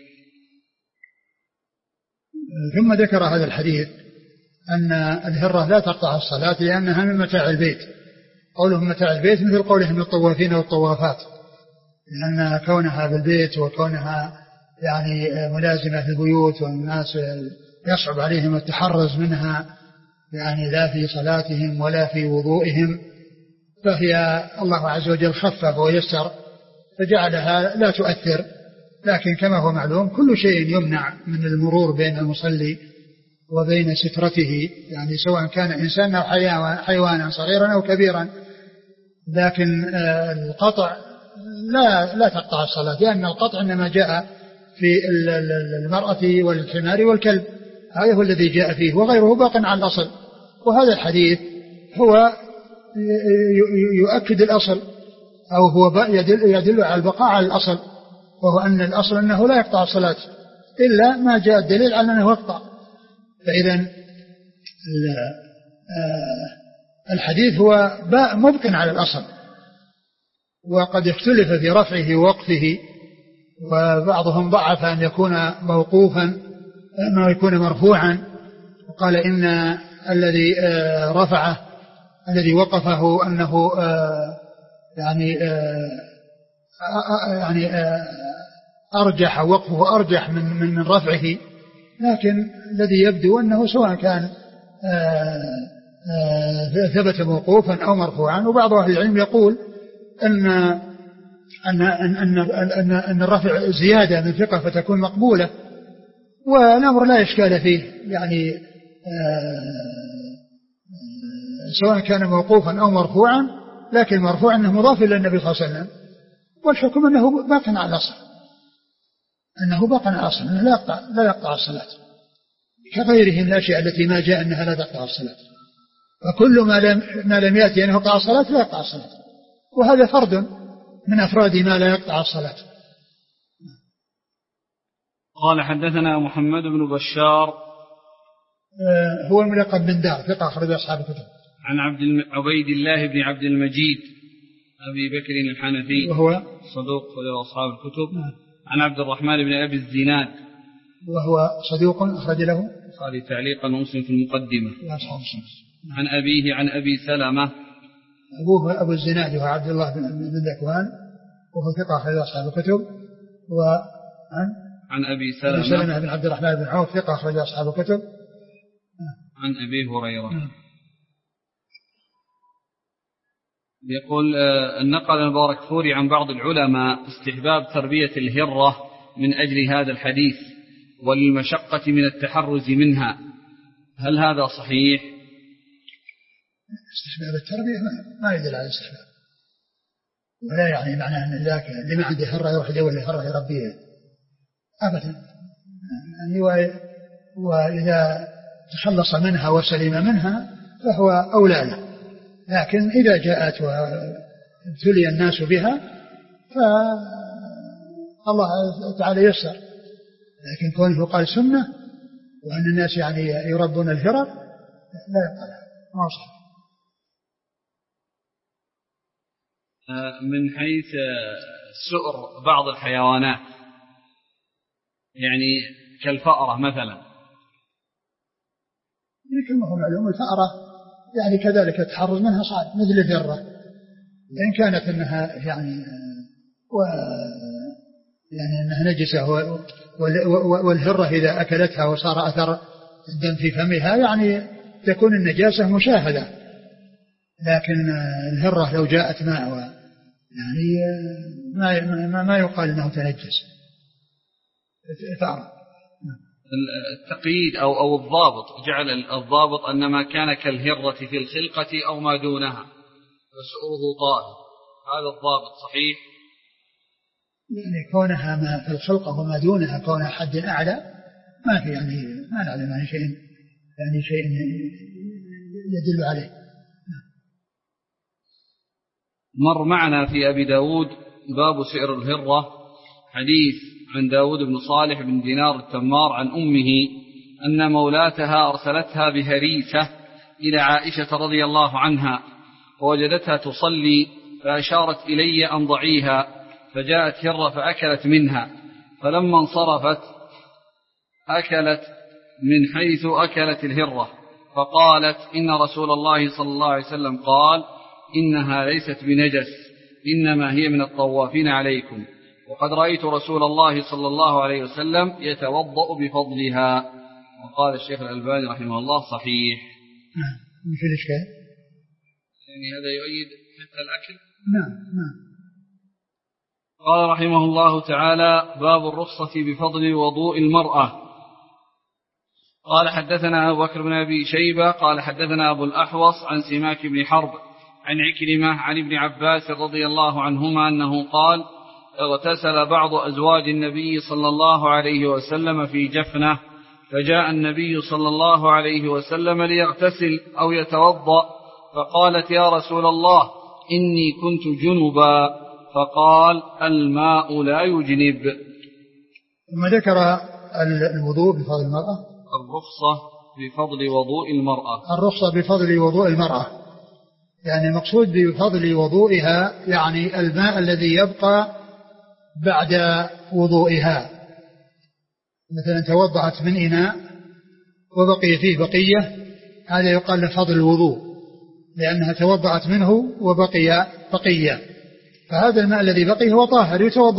ثم ذكر هذا الحديث أن الهرة لا تقطع الصلاة لأنها من متاع البيت. قولهم متاع البيت مثل قولهم الطوافين والطوافات، لأن كونها بالبيت وكونها يعني ملازمة في البيوت والناس يصعب عليهم التحرز منها، يعني لا في صلاتهم ولا في وضوئهم، فهي الله عز وجل خفف ويسر فجعلها لا تؤثر. لكن كما هو معلوم كل شيء يمنع من المرور بين المصلي وبين سترته، يعني سواء كان إنسان أو حيوانا صغيرا أو كبيرا. لكن القطع لا تقطع الصلاة، لأن القطع إنما جاء في المرأة والحمار والكلب، هذا هو الذي جاء فيه، وغيره باق على الأصل. وهذا الحديث هو يؤكد الأصل، أو هو يدل على البقاء على الأصل، وهو أن الأصل أنه لا يقطع الصلاة إلا ما جاء الدليل على أنه يقطع. فإذا الحديث هو مبق على الأصل، وقد اختلف في رفعه ووقفه، وبعضهم ضعف أن يكون موقوفا أنه يكون مرفوعا، وقال إن الذي رفعه الذي وقفه أنه يعني أرجح، وقفه أرجح من رفعه. لكن الذي يبدو أنه سواء كان ثبت موقوفا أو مرفوعا. وبعض أهل العلم يقول أن الرفع زيادة من ثقة فتكون مقبولة، والأمر لا إشكال فيه، يعني سواء كان موقوفا أو مرفوعا، لكن مرفوع أنه مضاف إلى النبي صلى الله عليه وسلم، والحكم أنه باق على الأصل، أنه لا يقطع الصلاة، كغيره من الأشياء التي ما جاء أنها لا تقطع الصلاة. وكل ما لم يأتي أنه يقطع الصلاة لا يقطع الصلاة، وهذا فرد من أفراد ما لا يقطع الصلاة. قال حدثنا محمد بن بشار هو الملقب بن دار، ثقة أخرج أصحاب الكتب. عن عبيد الله بن عبد المجيد أبي بكر الحنفي وهو صدوق أخرج أصحاب الكتب. عن عبد الرحمن بن أبي الزناد وهو صدوق أخرج له قال تعليقا مسلم في المقدمة. عن أبيه عن أبي سلمة، أبوه أبو الزناد وهو عبد الله بن ذكوان وهو ثقة أخرج أصحاب الكتب. عن أبي سلمة بن عبد الرحمن بن عوف ثقة أخرج أصحاب الكتب. عن أبي هريرة. يقول النقل المبارك فوري عن بعض العلماء استحباب تربية الهرة من أجل هذا الحديث والمشقة من التحرز منها، هل هذا صحيح؟ استحباب التربية ما يدل على الاستحباب، ولا يعني معناه أن ذاك اللي ما عنده هرة يروح يدور له هرة يربيها أبدا، يعني وإذا تخلص منها وسلم منها فهو أولى له. لكن إذا جاءت وابتلي الناس بها فالله تعالى يسر، لكن كونه قال سنة وأن الناس يعني يربون الهرة لا يقال ما صح. من حيث سؤر بعض الحيوانات يعني كالفأرة مثلا، كما هو معلوم الفأرة يعني كذلك التحرز منها صعب مثل الهرة، لأن كانت أنها يعني يعني أنها نجسة، والهرة إذا أكلتها وصار أثر الدم في فمها يعني تكون النجاسة مشاهدة، لكن الهرة لو جاءت ماء يعني ما يقال أنه تنجس. التقييد أو الضابط، جعل الضابط أن ما كان كالهرة في الخلقة أو ما دونها فسؤره طاهر، هذا الضابط صحيح؟ يعني كونها ما في الخلقة وما دونها كونها حد أعلى ما في، يعني ما نعلم عن شيء يعني شيء يدل عليه. مر معنا في أبي داود باب سئر الهرة حديث عن داود بن صالح بن دينار التمار عن أمه أن مولاتها أرسلتها بهريسة إلى عائشة رضي الله عنها فوجدتها تصلي فأشارت إلي أن ضعيها، فجاءت هرة فأكلت منها، فلما انصرفت أكلت من حيث أكلت الهرة، فقالت إن رسول الله صلى الله عليه وسلم قال إنها ليست بنجس إنما هي من الطوافين عليكم، وقد رأيت رسول الله صلى الله عليه وسلم يتوضأ بفضلها. وقال الشيخ الألباني رحمه الله صحيح. مش الإشكال يعني هذا يؤيد حتى الأكل. نعم. قال رحمه الله تعالى باب الرخصة بفضل وضوء المرأة. قال حدثنا أبو بكر بن أبي شيبة قال حدثنا أبو الأحوص عن سماك بن حرب عن عكرمة عن ابن عباس رضي الله عنهما أنه قال اغتسل بعض أزواج النبي صلى الله عليه وسلم في جفنة، فجاء النبي صلى الله عليه وسلم ليغتسل أو يتوضأ، فقالت يا رسول الله إني كنت جنبا، فقال الماء لا يجنب. ثم ذكر الوضوء بفضل المرأة، الرخصة بفضل وضوء المرأة. الرخصة بفضل وضوء المرأة يعني المقصود بفضل وضوئها يعني الماء الذي يبقى بعد وضوئها، مثلا توضعت من إناء وبقي فيه بقية، هذا يقال له فضل الوضوء لأنها توضعت منه وبقي بقية، فهذا الماء الذي بقي هو طاهر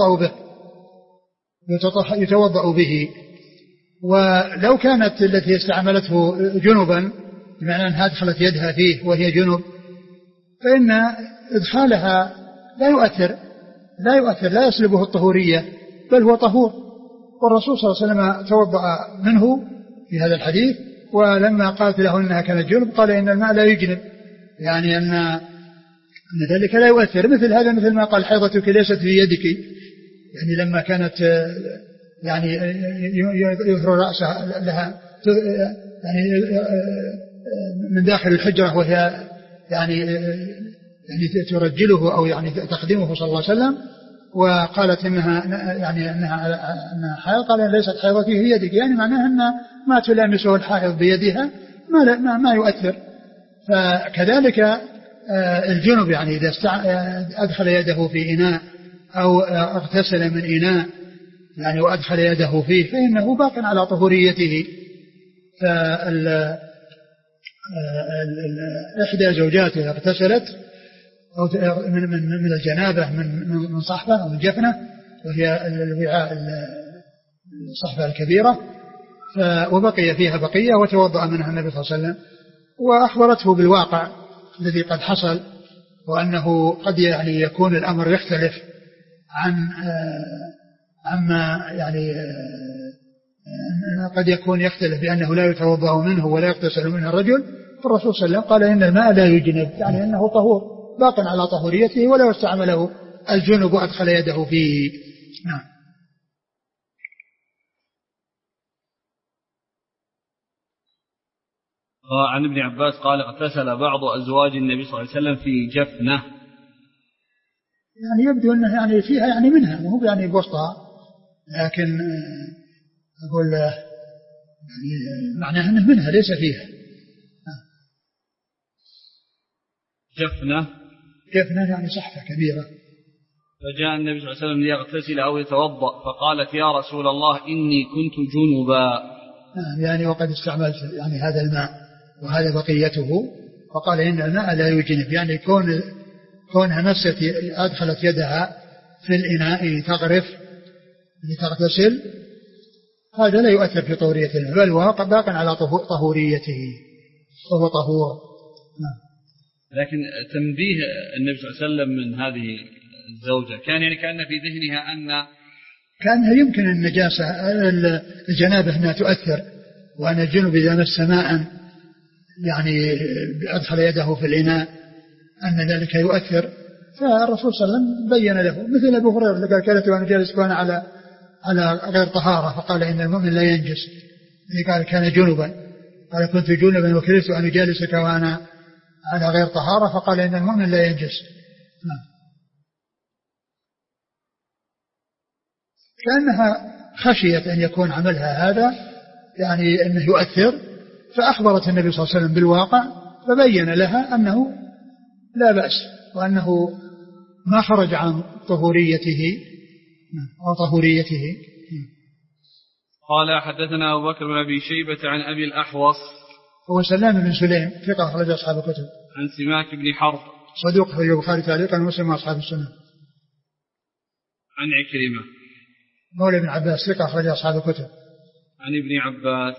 يتوضأ به. ولو كانت التي استعملته جنبا بمعنى أنها أدخلت يدها فيه وهي جنب فإن إدخالها لا يؤثر لا يسلبه الطهورية بل هو طهور، والرسول صلى الله عليه وسلم توضأ منه في هذا الحديث، ولما قالت له إنها كانت جنب قال إن الماء لا يجنب، يعني أن ذلك لا يؤثر. مثل ما قال حيضتك ليست في يدك، يعني لما كانت يعني يظهر رأسها لها يعني من داخل الحجرة وهي يعني ترجله أو يعني تخدمه صلى الله عليه وسلم، وقالت إنها حائض، قال ليست حيضتي في يدك، يعني معناها أن ما تلامسه الحائض بيدها ما يؤثر. فكذلك الجنب يعني إذا أدخل يده في إناء أو اغتسل من إناء يعني وأدخل يده فيه فإنه باق على طهوريته. إحدى زوجاته اغتسلت من الجنابة من صحفة أو من جفنة وهي الوعاء الصحفة الكبيرة، وبقي فيها بقية وتوضأ منها النبي صلى الله عليه وسلم، وأخبرته بالواقع الذي قد حصل، وأنه قد يعني يكون الأمر يختلف عما يعني قد يكون يختلف بأنه لا يتوضأ منه ولا يغتسل منه الرجل، فالرسول صلى الله عليه وسلم قال إن الماء لا يجنب، يعني أنه طهور باق على طهوريته ولو استعمله الجنب وأدخل يده فيه. نعم. عن ابن عباس قال اغتسل بعض أزواج النبي صلى الله عليه وسلم في جفنة، يعني يبدو أنه يعني فيها يعني منها مو يعني بوسطها، لكن أقول يعني معناه أنه منها ليس فيها. جفنة يعني صحفة كبيرة. فجاء النبي صلى الله عليه وسلم ليغتسل أو يتوضأ، فقالت يا رسول الله إني كنت جنبا، يعني وقد استعملت يعني هذا الماء وهذا بقيته، فقال إن الماء لا يجنب، يعني كونها نفسها أدخلت يدها في الإناء تغرف لتغتسل هذا لا يؤثر في طهورية الماء، بل هو باق على طهوريته وهو طهور. لكن تنبيه النبي صلى الله عليه وسلم من هذه الزوجة كان في ذهنها أن كانها يمكن النجاسة الجنابة أنها تؤثر، وأن الجنب إذا مس ماء يعني أدخل يده في الإناء أن ذلك يؤثر. فالرسول صلى الله عليه وسلم بين له، مثل أبو هريرة قال كانت وأنا جالس وأنا على غير طهارة فقال إن المؤمن لا ينجس. قال كان جنبا، قال كنت جنبا وكرهت أن أجالسك وأنا على غير طهارة فقال إن المؤمن لا ينجس. كأنها خشيت أن يكون عملها هذا يعني أنه يؤثر، فأخبرت النبي صلى الله عليه وسلم بالواقع فبين لها أنه لا بأس وأنه ما خرج عن طهوريته أو طهوريته. قال حدثنا أبو بكر بن أبي شيبة عن أبي الأحوص هو سلام بن سليم ثقة أخرج أصحاب الكتب. عن سماك بن حرب صدوق أخرج البخاري تعليقا ومسلم وأصحاب السنة. عن عكرمة مولى بن عباس ثقة أخرج أصحاب الكتب. عن ابن عباس.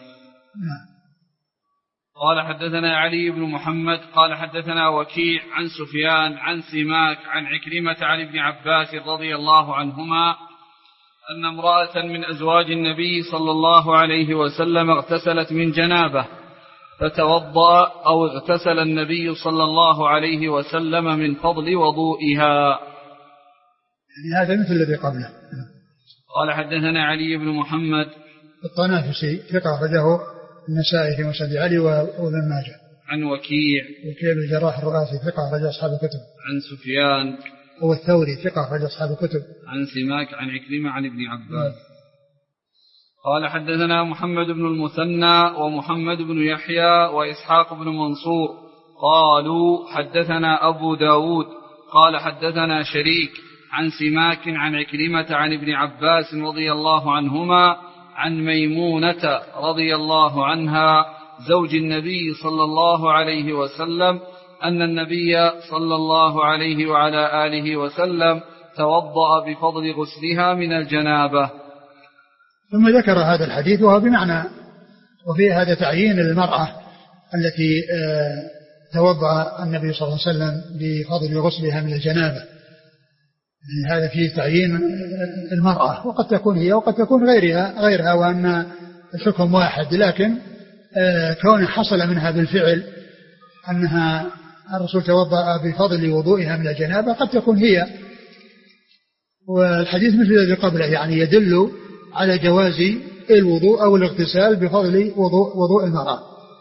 قال حدثنا علي بن محمد قال حدثنا وكيع عن سفيان عن سماك عن عكرمة عن ابن عباس رضي الله عنهما أن امرأة من أزواج النبي صلى الله عليه وسلم اغتسلت من جنابه فتوضأ أو اغتسل النبي صلى الله عليه وسلم من فضل وضوئها. يعني هذا مثل الذي قبله. قال حدثنا علي بن محمد الطنافسي ثقة أخرجه النسائي في مسند علي وابن ماجه. عن وكيع بن الجراح الرؤاسي ثقة أخرج أصحاب الكتب. عن سفيان هو الثوري ثقة أخرج أصحاب الكتب. عن سماك عن عكرمة عن ابن عباس. قال حدثنا محمد بن المثنى ومحمد بن يحيى وإسحاق بن منصور قالوا حدثنا أبو داود قال حدثنا شريك عن سماك عن عكرمة عن ابن عباس رضي الله عنهما عن ميمونة رضي الله عنها زوج النبي صلى الله عليه وسلم أن النبي صلى الله عليه وعلى آله وسلم توضأ بفضل غسلها من الجنابة. ثم ذكر هذا الحديث وهو بمعنى، وفي هذا تعيين المرأة التي توضأ النبي صلى الله عليه وسلم بفضل غسلها من الجنابة. يعني هذا فيه تعيين المرأة، وقد تكون هي وقد تكون غيرها وأن الحكم واحد، لكن كون حصل منها بالفعل أنها الرسول توضأ بفضل وضوئها من الجنابة قد تكون هي. والحديث مثل الذي قبله يعني يدل على جواز الوضوء أو الاغتسال بفضل وضوء المرأة.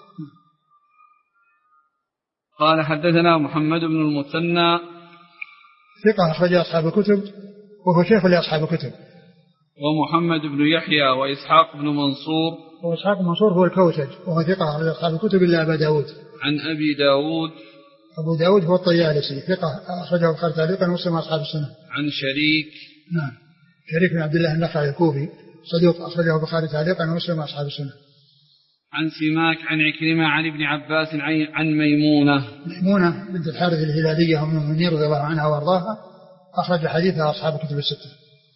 قال حدثنا محمد بن المثنى ثقة أخرج أصحاب الكتب وهو شيخ لأصحاب الكتب. ومحمد بن يحيى وإسحاق بن منصور وإسحاق بن منصور هو الكوسج وهو ثقة أخرج أصحاب الكتب إلا أبا داود. عن أبي داود أبو داود هو الطيالسي ثقة أخرجه البخاري تعليقا ومسلم وأصحاب السنة. عن شريك نعم شريك بن عبد الله النخعي الكوفي صدوق أخرجه البخاري تعليقا ومسلم وأصحاب السنة. عن سماك عن عكرمة عن ابن عباس عن ميمونة بنت الحارث الهلالية أم المؤمنين رضي الله عنها وأرضاها أخرج حديثها أصحاب الكتب الستة.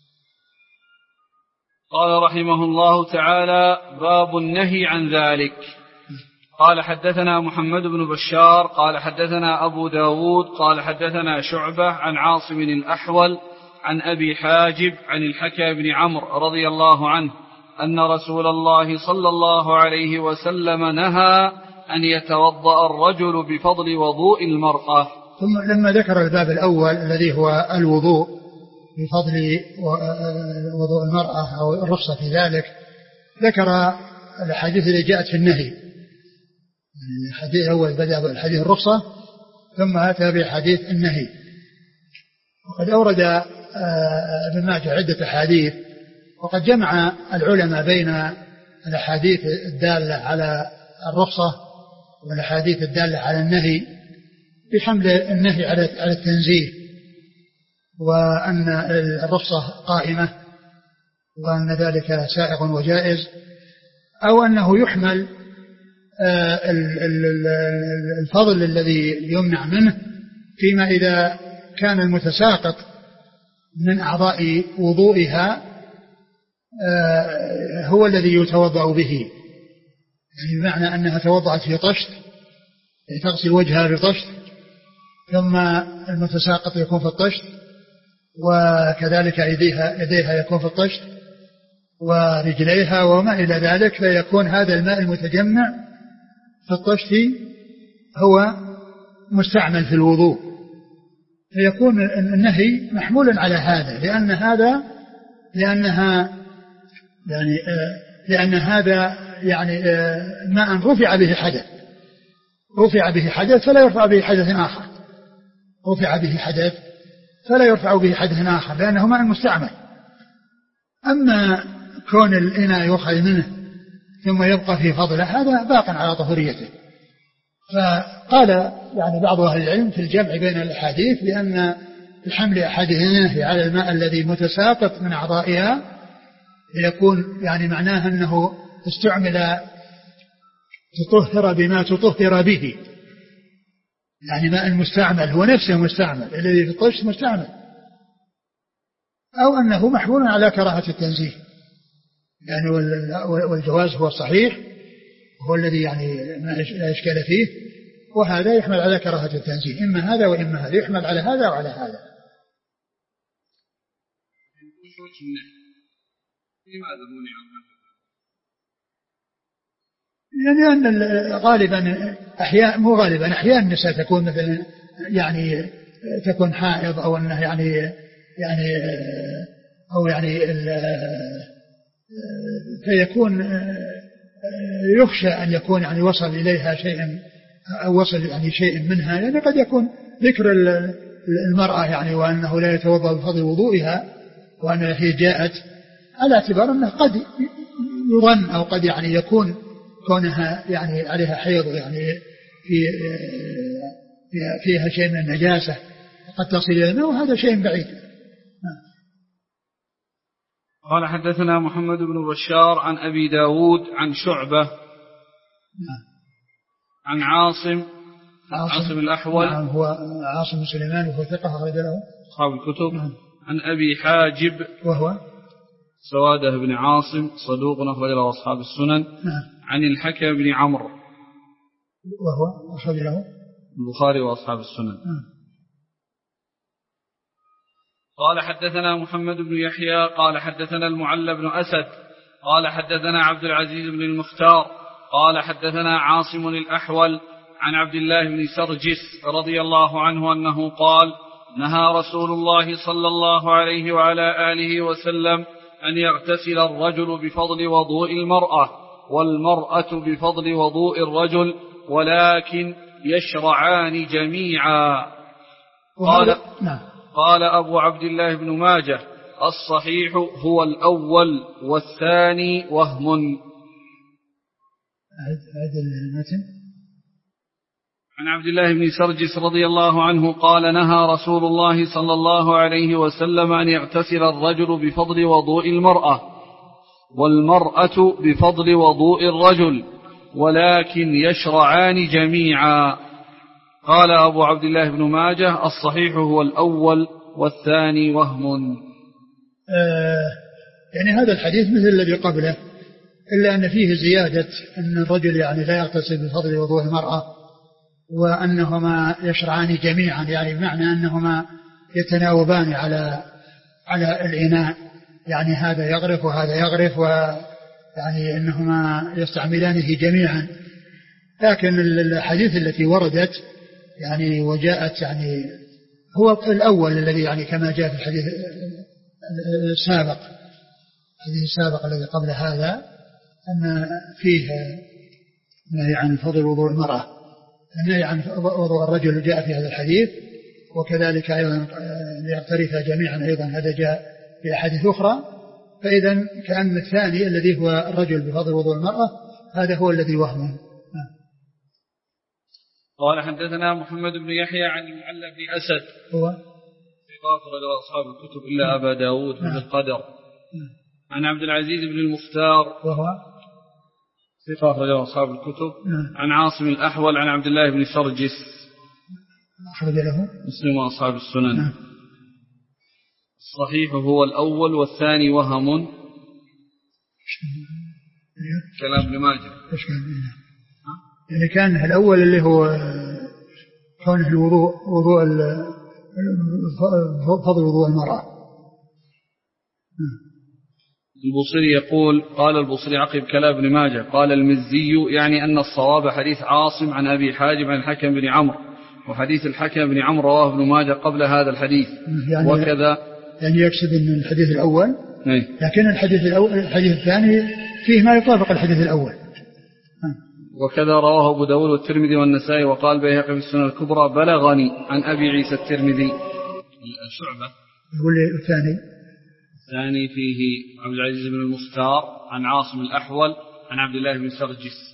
قال رحمه الله تعالى باب النهي عن ذلك. قال حدثنا محمد بن بشار قال حدثنا أبو داود قال حدثنا شعبة عن عاصم الأحول عن أبي حاجب عن الحكى بن عمرو رضي الله عنه أن رسول الله صلى الله عليه وسلم نهى أن يتوضأ الرجل بفضل وضوء المرأة. ثم لما ذكر الباب الأول الذي هو الوضوء بفضل وضوء المرأة أو الرخصة في ذلك ذكر الحديث اللي جاءت في النهي. الحديث الأول بدأ بالحديث الرخصة ثم أتى بحديث النهي. وقد أورد ابن ماجه عدة أحاديث، وقد جمع العلماء بين الأحاديث الدالة على الرخصة والأحاديث الدالة على النهي بحمل النهي على التنزيه، وأن الرخصة قائمة وأن ذلك سائغ وجائز، أو أنه يحمل الفضل الذي يمنع منه فيما إذا كان المتساقط من أعضاء وضوئها هو الذي يتوضأ به، يعني بمعنى أنها توضأت في طشت، تغسل وجهها بطشت، ثم المتساقط يكون في الطشت، وكذلك يديها يكون في الطشت، ورجليها وما إلى ذلك، فيكون هذا الماء المتجمع في الطشت هو مستعمل في الوضوء، فيكون النهي محمول على هذا، لأن هذا يعني ماء رفع به حدث فلا يرفع به حدث آخر، لأنه ماء مستعمل. أما كون الإناء يؤخذ منه ثم يبقى في فضله هذا باق على طهوريته. فقال يعني بعض أهل العلم في الجمع بين الأحاديث لأن الحمل أحدهما على الماء الذي متساقط من أعضائها يكون يعني معناه أنه استعمل تطهر بما تطهر به، يعني ماء مستعمل هو نفسه مستعمل، الذي في الطشت مستعمل، أو أنه محمول على كراهة التنزيه يعني، والجواز هو الصحيح هو الذي يعني لا إشكال فيه، وهذا يحمل على كراهة التنزيه، إما هذا وإما هذا، يحمل على هذا وعلى هذا. يعني أن غالبا أحيانا النساء تكون مثلا يعني تكون حائض، أو أنه يعني فيكون يخشى أن يكون يعني وصل إليها شيء، أو وصل يعني شيء منها، يعني قد يكون ذكر المرأة يعني وأنه لا يتوضأ بفضل وضوئها، وأنها هي جاءت على اعتبار أنه قد يظن أو قد يعني يكون كونها يعني عليها حيض يعني فيها شيء من النجاسة قد تصل إلى الماء، وهذا شيء بعيد. قال حدثنا محمد بن بشار عن أبي داود عن شعبة عن عاصم الأحول، هو عاصم سليمان وهو ثقة أخرج له أصحاب الكتب. عن أبي حاجب وهو سوادة بن عاصم صدوق أخرج له أصحاب السنن. عن الحكم بن عمرو وهو أخرج له البخاري وأصحاب السنن. قال حدثنا محمد بن يحيى قال حدثنا المعلى بن أسد قال حدثنا عبد العزيز بن المختار قال حدثنا عاصم الأحول عن عبد الله بن سرجس رضي الله عنه أنه قال: نهى رسول الله صلى الله عليه وعلى آله وسلم أن يغتسل الرجل بفضل وضوء المرأة، والمرأة بفضل وضوء الرجل، ولكن يشرعان جميعا. قال أبو عبد الله بن ماجه: الصحيح هو الأول والثاني وهم. هذا المتن عن عبد الله بن سرجس رضي الله عنه قال: نهى رسول الله صلى الله عليه وسلم أن يغتسل الرجل بفضل وضوء المرأة، والمرأة بفضل وضوء الرجل، ولكن يشرعان جميعا. قال أبو عبد الله بن ماجه: الصحيح هو الأول والثاني وهم. يعني هذا الحديث مثل الذي قبله، إلا أن فيه زيادة أن الرجل يعني لا يغتسل بفضل وضوء المرأة، وأنهما يشرعان جميعا، يعني بمعنى أنهما يتناوبان على الإناء، يعني هذا يغرف وهذا يغرف، ويعني أنهما يستعملانه جميعا. لكن الحديث التي وردت يعني وجاءت يعني هو الأول الذي يعني كما جاء في الحديث السابق الذي قبل هذا، أن فيه نهي عن فضل وضوء المرأة، النهي عن وضوء الرجل جاء في هذا الحديث، وكذلك أيضا ليقترف جميعا أيضا هذا جاء في أحاديث أخرى. فإذا كأن الثاني الذي هو الرجل بفضل وضوء المرأة هذا هو الذي وهم. قال حدثنا محمد بن يحيى عن المعلى بن أسد هو ثقة له أصحاب الكتب إلا أبا داود في القدر. عن عبد العزيز بن المختار وهو ثقة له أصحاب الكتب. عن عاصم الأحول عن عبد الله بن سرجس أخرج له مسلم وأصحاب السنن. الصحيح هو الأول والثاني وهم. كلام ابن ماجه. يعني كان الأول اللي هو كونه الوضوء فضل وضوء المرأة. البوصيري يقول قال البوصيري عقب كلام ابن ماجه قال المزي يعني أن الصواب حديث عاصم عن أبي حاجب عن الحكم بن عمرو، وحديث الحكم بن عمرو رواه ابن ماجه قبل هذا الحديث. يعني وكذا يعني يقصد أن الحديث الأول لكن الحديث الثاني فيه ما يطابق الحديث الأول. وكذا رواه أبو داود والترمذي والنسائي وقال بيهقي في السنن الكبرى بلغني عن أبي عيسى الترمذي. شعبة يقول الثاني فيه عبد العزيز بن المختار عن عاصم الأحول عن عبد الله بن سرجس.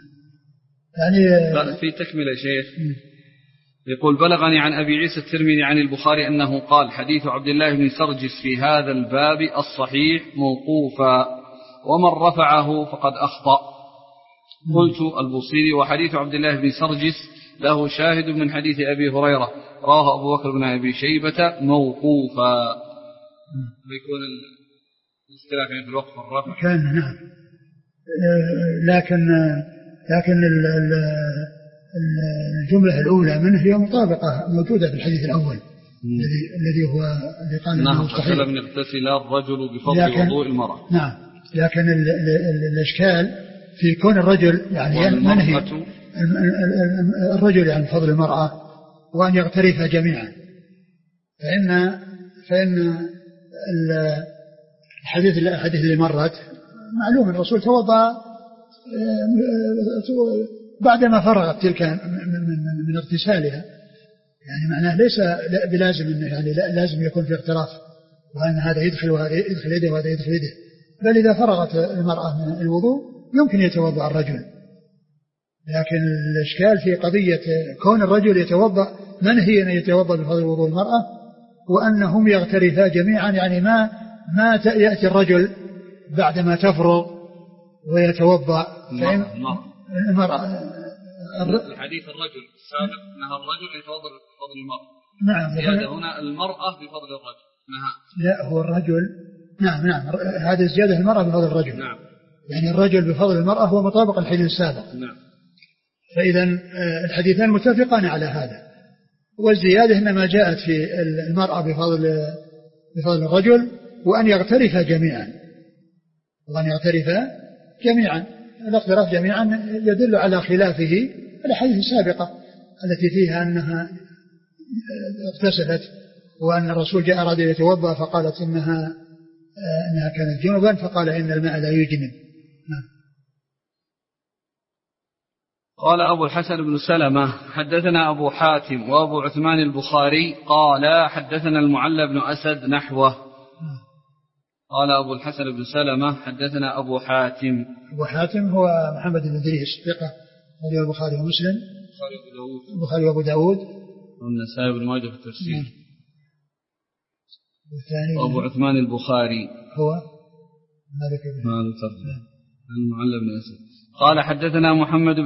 يعني في تكملة شيخ يقول بلغني عن أبي عيسى الترمذي عن البخاري أنه قال حديث عبد الله بن سرجس في هذا الباب الصحيح موقوفا ومن رفعه فقد أخطأ. قلت البوصيري وحديث عبد الله بن سرجس له شاهد من حديث أبي هريرة رواه أبو بكر بن أبي شيبة موقوفا. بيكون الاختلاف في الوقف والرفع كان نعم، لكن الجملة الأولى منه هي مطابقة موجودة في الحديث الأول الذي هو اللي قال أنه صحيح لم يغتسل الرجل بفضل وضوء المرأة. نعم، لكن الإشكال في كون الرجل يعني منهي الرجل يعني فضل المرأة وأن يغترفها جميعا، فإن الحديث اللي مرت معلوم الرسول توضأ بعدما فرغت تلك من اغتسالها، يعني معناه ليس بلازم انه يعني لازم يكون في اغتراف وان هذا يدخل وهذا يدخل يده وهذا يدخل يده، بل اذا فرغت المرأة من الوضوء يمكن يتوضأ الرجل. لكن الاشكال في قضية كون الرجل يتوضأ منهي ان يتوضأ بفضل وضوء المرأة وانهم يغترفا جميعا، يعني ما يأتي الرجل بعدما تفرغ ويتوضأ المرأة الحديث الرجل السابق نهى الرجل أن يتوضأ بفضل المرأة. نعم، زيادة هنا المرأة بفضل الرجل نهى. لا هو الرجل نعم هذا زيادة المرأة بفضل الرجل. نعم، يعني الرجل بفضل المرأة هو مطابق الحديث السابق. نعم، فإذا الحديثان متفقان على هذا، والزيادة إنما جاءت في المرأة بفضل الرجل وأن يغترفا جميعا الاغتراف جميعا يدل على خلافه الأحاديث السابقة التي فيها أنها اغتسلت وأن الرسول جاء أراد يتوضأ فقالت إنها كانت جنبا فقال إن الماء لا يجنب. قال أبو الحسن بن سلمة حدثنا أبو حاتم وأبو عثمان البخاري قال حدثنا المعلى بن أسد نحوه. قال أبو الحسن بن سلمة حدثنا أبو حاتم هو محمد بن إدريس ثقة رواه البخاري ومسلم البخاري وأبو داود والنسائي بن ماجه في التفسير. والثاني وأبو عثمان البخاري هو مالك بن المعلى بن أسد. قال حدثنا محمد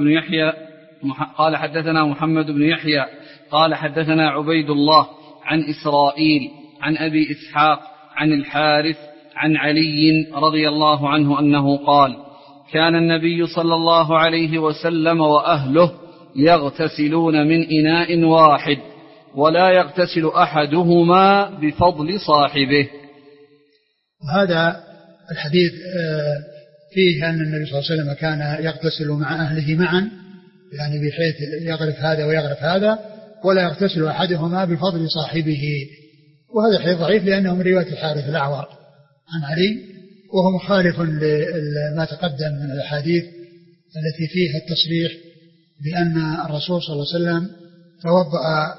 بن يحيى قال حدثنا عبيد الله عن إسرائيل عن أبي إسحاق عن الحارث عن علي رضي الله عنه أنه قال كان النبي صلى الله عليه وسلم وأهله يغتسلون من إناء واحد ولا يغتسل أحدهما بفضل صاحبه. هذا الحديث فيه أن النبي صلى الله عليه وسلم كان يغتسل مع أهله معا، يعني بحيث يغرف هذا ويغرف هذا ولا يغتسل أحدهما بفضل صاحبه. وهذا الحديث ضعيف لأنه من رواية الحارث الأعور عن علي، وهو مخالف لما تقدم من الأحاديث التي فيها التصريح بأن الرسول صلى الله عليه وسلم توضأ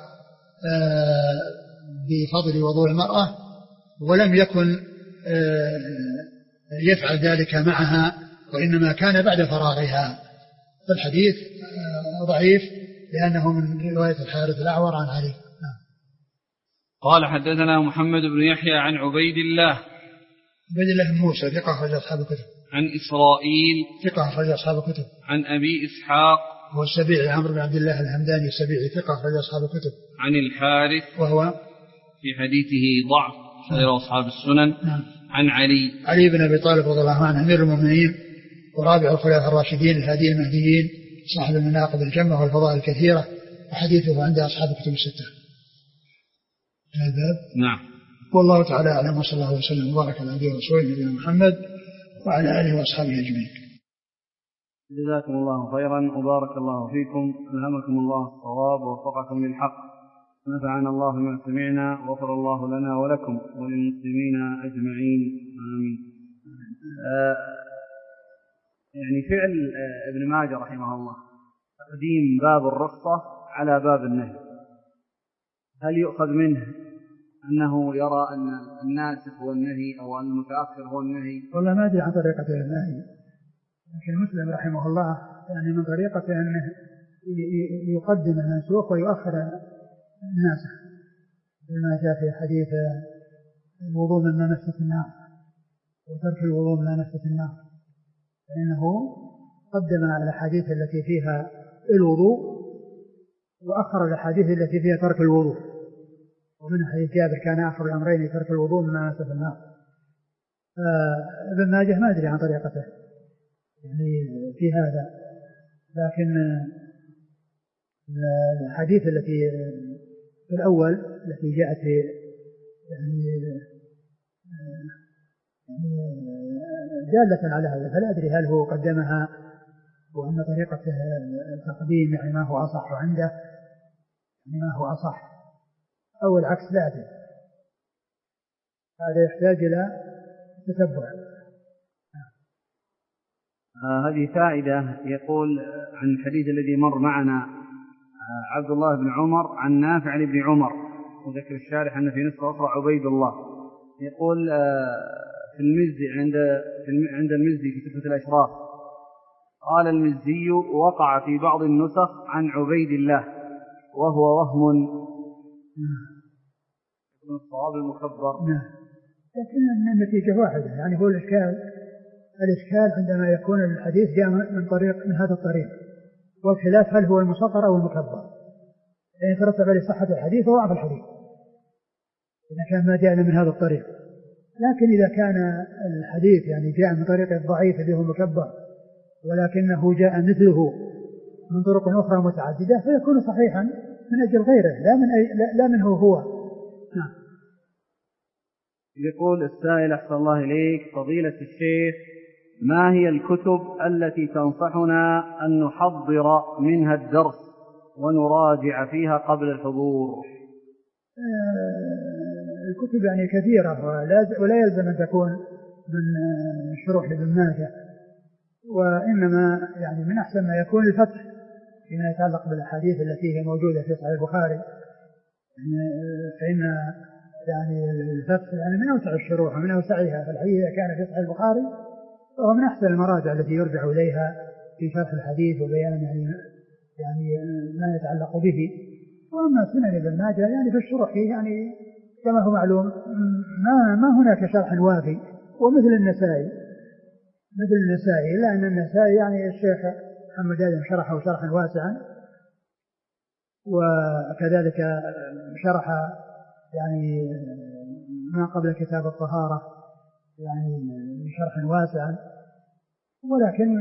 بفضل وضوء المرأة ولم يكن يفعل ذلك معها وإنما كان بعد فراغها. فالحديث ضعيف لأنه من رواية الحارث الأعور عن علي. قال حدثنا محمد بن يحيى عن عبيد الله بن موسى ثقة أخرج أصحاب الكتب. عن إسرائيل ثقة أخرج أصحاب الكتب. عن أبي إسحاق هو السبيعي عمرو بن عبد الله الهمداني السبيعي ثقة أخرج أصحاب الكتب. عن الحارث وهو في حديثه ضعف غير أصحاب السنن. عن علي بن أبي طالب رضي الله عنه أمير المؤمنين ورابع الخلفاء الراشدين الهادي المهديين صاحب المناقب الجمة والفضائل الكثيرة وحديثه عند أصحاب الكتب الستة. هذا نعم. والله تعالى أعلم وصلى الله وسلم وبارك على نبينا ورسوله نبينا محمد وعلى آله وأصحابه أجمعين. جزاكم الله خيرا وبارك الله فيكم، ألهمكم الله الصواب ووفقكم للحق، نفعنا الله بما سمعنا وغفر الله لنا ولكم وللمسلمين أجمعين آمين. يعني فعل ابن ماجه رحمه الله تقديم باب الرخصة على باب النهي، هل يؤخذ منه أنه يرى أن الناسخ هو النهي أو أن المتأخر هو النهي؟ والله ما أدري عن طريقة النهي، لكن مسلم رحمه الله يعني من طريقة أنه يقدم المنسوخ ويؤخر الناسخ، بما جاء في حديث الوضوء مما مست النار وترك الوضوء مما مست النار، فإنه قدم على الأحاديث التي فيها الوضوء وأخر الأحاديث التي فيها ترك الوضوء، ومن حديث جابر كان آخر الأمرين ترك الوضوء مما مست النار. ابن ماجه ما أدري عن طريقته يعني في هذا، لكن الحديث التي في الأول التي جاءت في يعني دالة على هذا، فلا أدري هل هو قدمها وأن طريقة التقديم يعني ما هو أصح عنده، يعني ما هو أصح أو العكس، لا أدري، هذا يحتاج إلى تتبع. هذه فائدة. يقول عن الحديث الذي مر معنا عبد الله بن عمر عن نافع عن ابن عمر، وذكر الشارح أن في نسخة أخرى عبيد الله. يقول في المزي عند المزي في صفة الأشراف قال المزي وقع في بعض النسخ عن عبيد الله وهو وهم يكون الصواب المكبر. لكن النتيجة واحدة، يعني هو الإشكال عندما يكون الحديث جاء من هذا الطريق، والخلاف هل هو المصغر أو المكبر، يعني ترتب على صحة الحديث وضعف الحديث إذا كان ما جاء من هذا الطريق. لكن إذا كان الحديث يعني جاء من طريق الضعيف اللي هو مكبر ولكنه جاء مثله من طرق أخرى متعددة فيكون صحيحا من أجل غيره لا منه هو. نعم. يقول السائل أحسن الله إليك فضيلة الشيخ، ما هي الكتب التي تنصحنا أن نحضر منها الدرس ونراجع فيها قبل الحضور؟ الكتب يعني كثيرة ولا يلزم أن تكون من شروح ابن ماجه، وإنما يعني من أحسن ما يكون الفتح فيما يتعلق بالأحاديث التي هي موجودة في صحيح البخاري، فإن يعني الفتح يعني من أوسع الشروح ومن أوسعها، فالحديث إذا كان في صحيح البخاري فهو من أحسن المراجع التي يرجع إليها في شرح الحديث وبيان يعني ما يتعلق به. وأما سنن ابن ماجه يعني في الشروح يعني كما هو معلوم ما هناك شرح وافي، ومثل النسائي إلا أن النسائي يعني الشيخ محمد آدم شرحه شرحا واسعا، وكذلك شرح يعني ما قبل كتاب الطهارة يعني شرحا واسعا، ولكن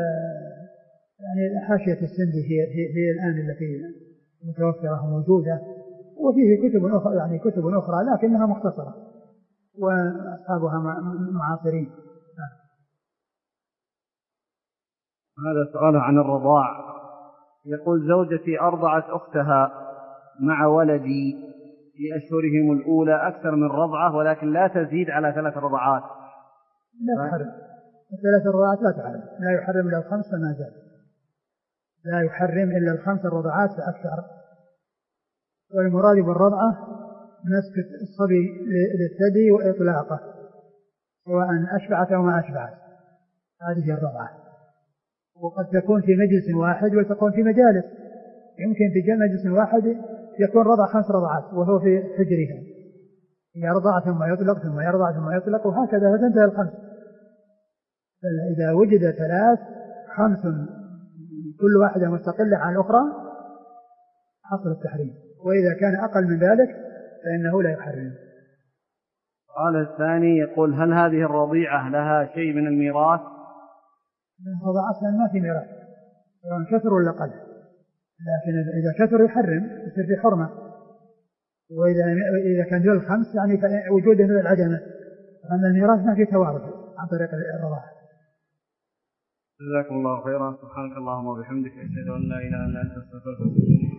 يعني حاشية السندي هي الآن التي متوفرة وموجودة، وفيه كتب أخرى لكنها مختصرة وأصحابها معاصرين. هذا سؤال عن الرضاع. يقول زوجتي أرضعت أختها مع ولدي في أشهرهم الأولى أكثر من رضعة ولكن لا تزيد على 3 رضعات. لا تحرم 3 رضعات، لا تحرم، لا يحرم إلا 5 فما زاد، لا يحرم إلا 5 رضعات فأكثر. والمراد بالرضعة مسك الصبي للثدي وإطلاقه سواء أشبعت أو ما أشبعت، هذه الرضعة. وقد تكون في مجلس واحد وتكون في مجالس، يمكن في مجلس واحد يكون رضع 5 رضعات وهو في حجرها، يرضع ثم يطلق ثم يرضع ثم يطلق وهكذا فتنتهي ال5. إذا وجد 3 5 كل واحدة مستقلة عن الأخرى حصل التحريم، وإذا كان أقل من ذلك فإنه لا يحرم. السؤال الثاني يقول: هل هذه الرضيعة لها شيء من الميراث؟ الرضاعة أصلا ما في ميراث سواء كثر ولا قل، لكن إذا كثر يحرم يصير في حرمة، وإذا كان دول 5 يعني وجوده من العدمة، أن الميراث ما في توارث عن طريق الرضاعة. جزاكم الله خيرا. سبحانك اللهم وبحمدك، أشهد أن لا إله إلا أنت، أستغفرك.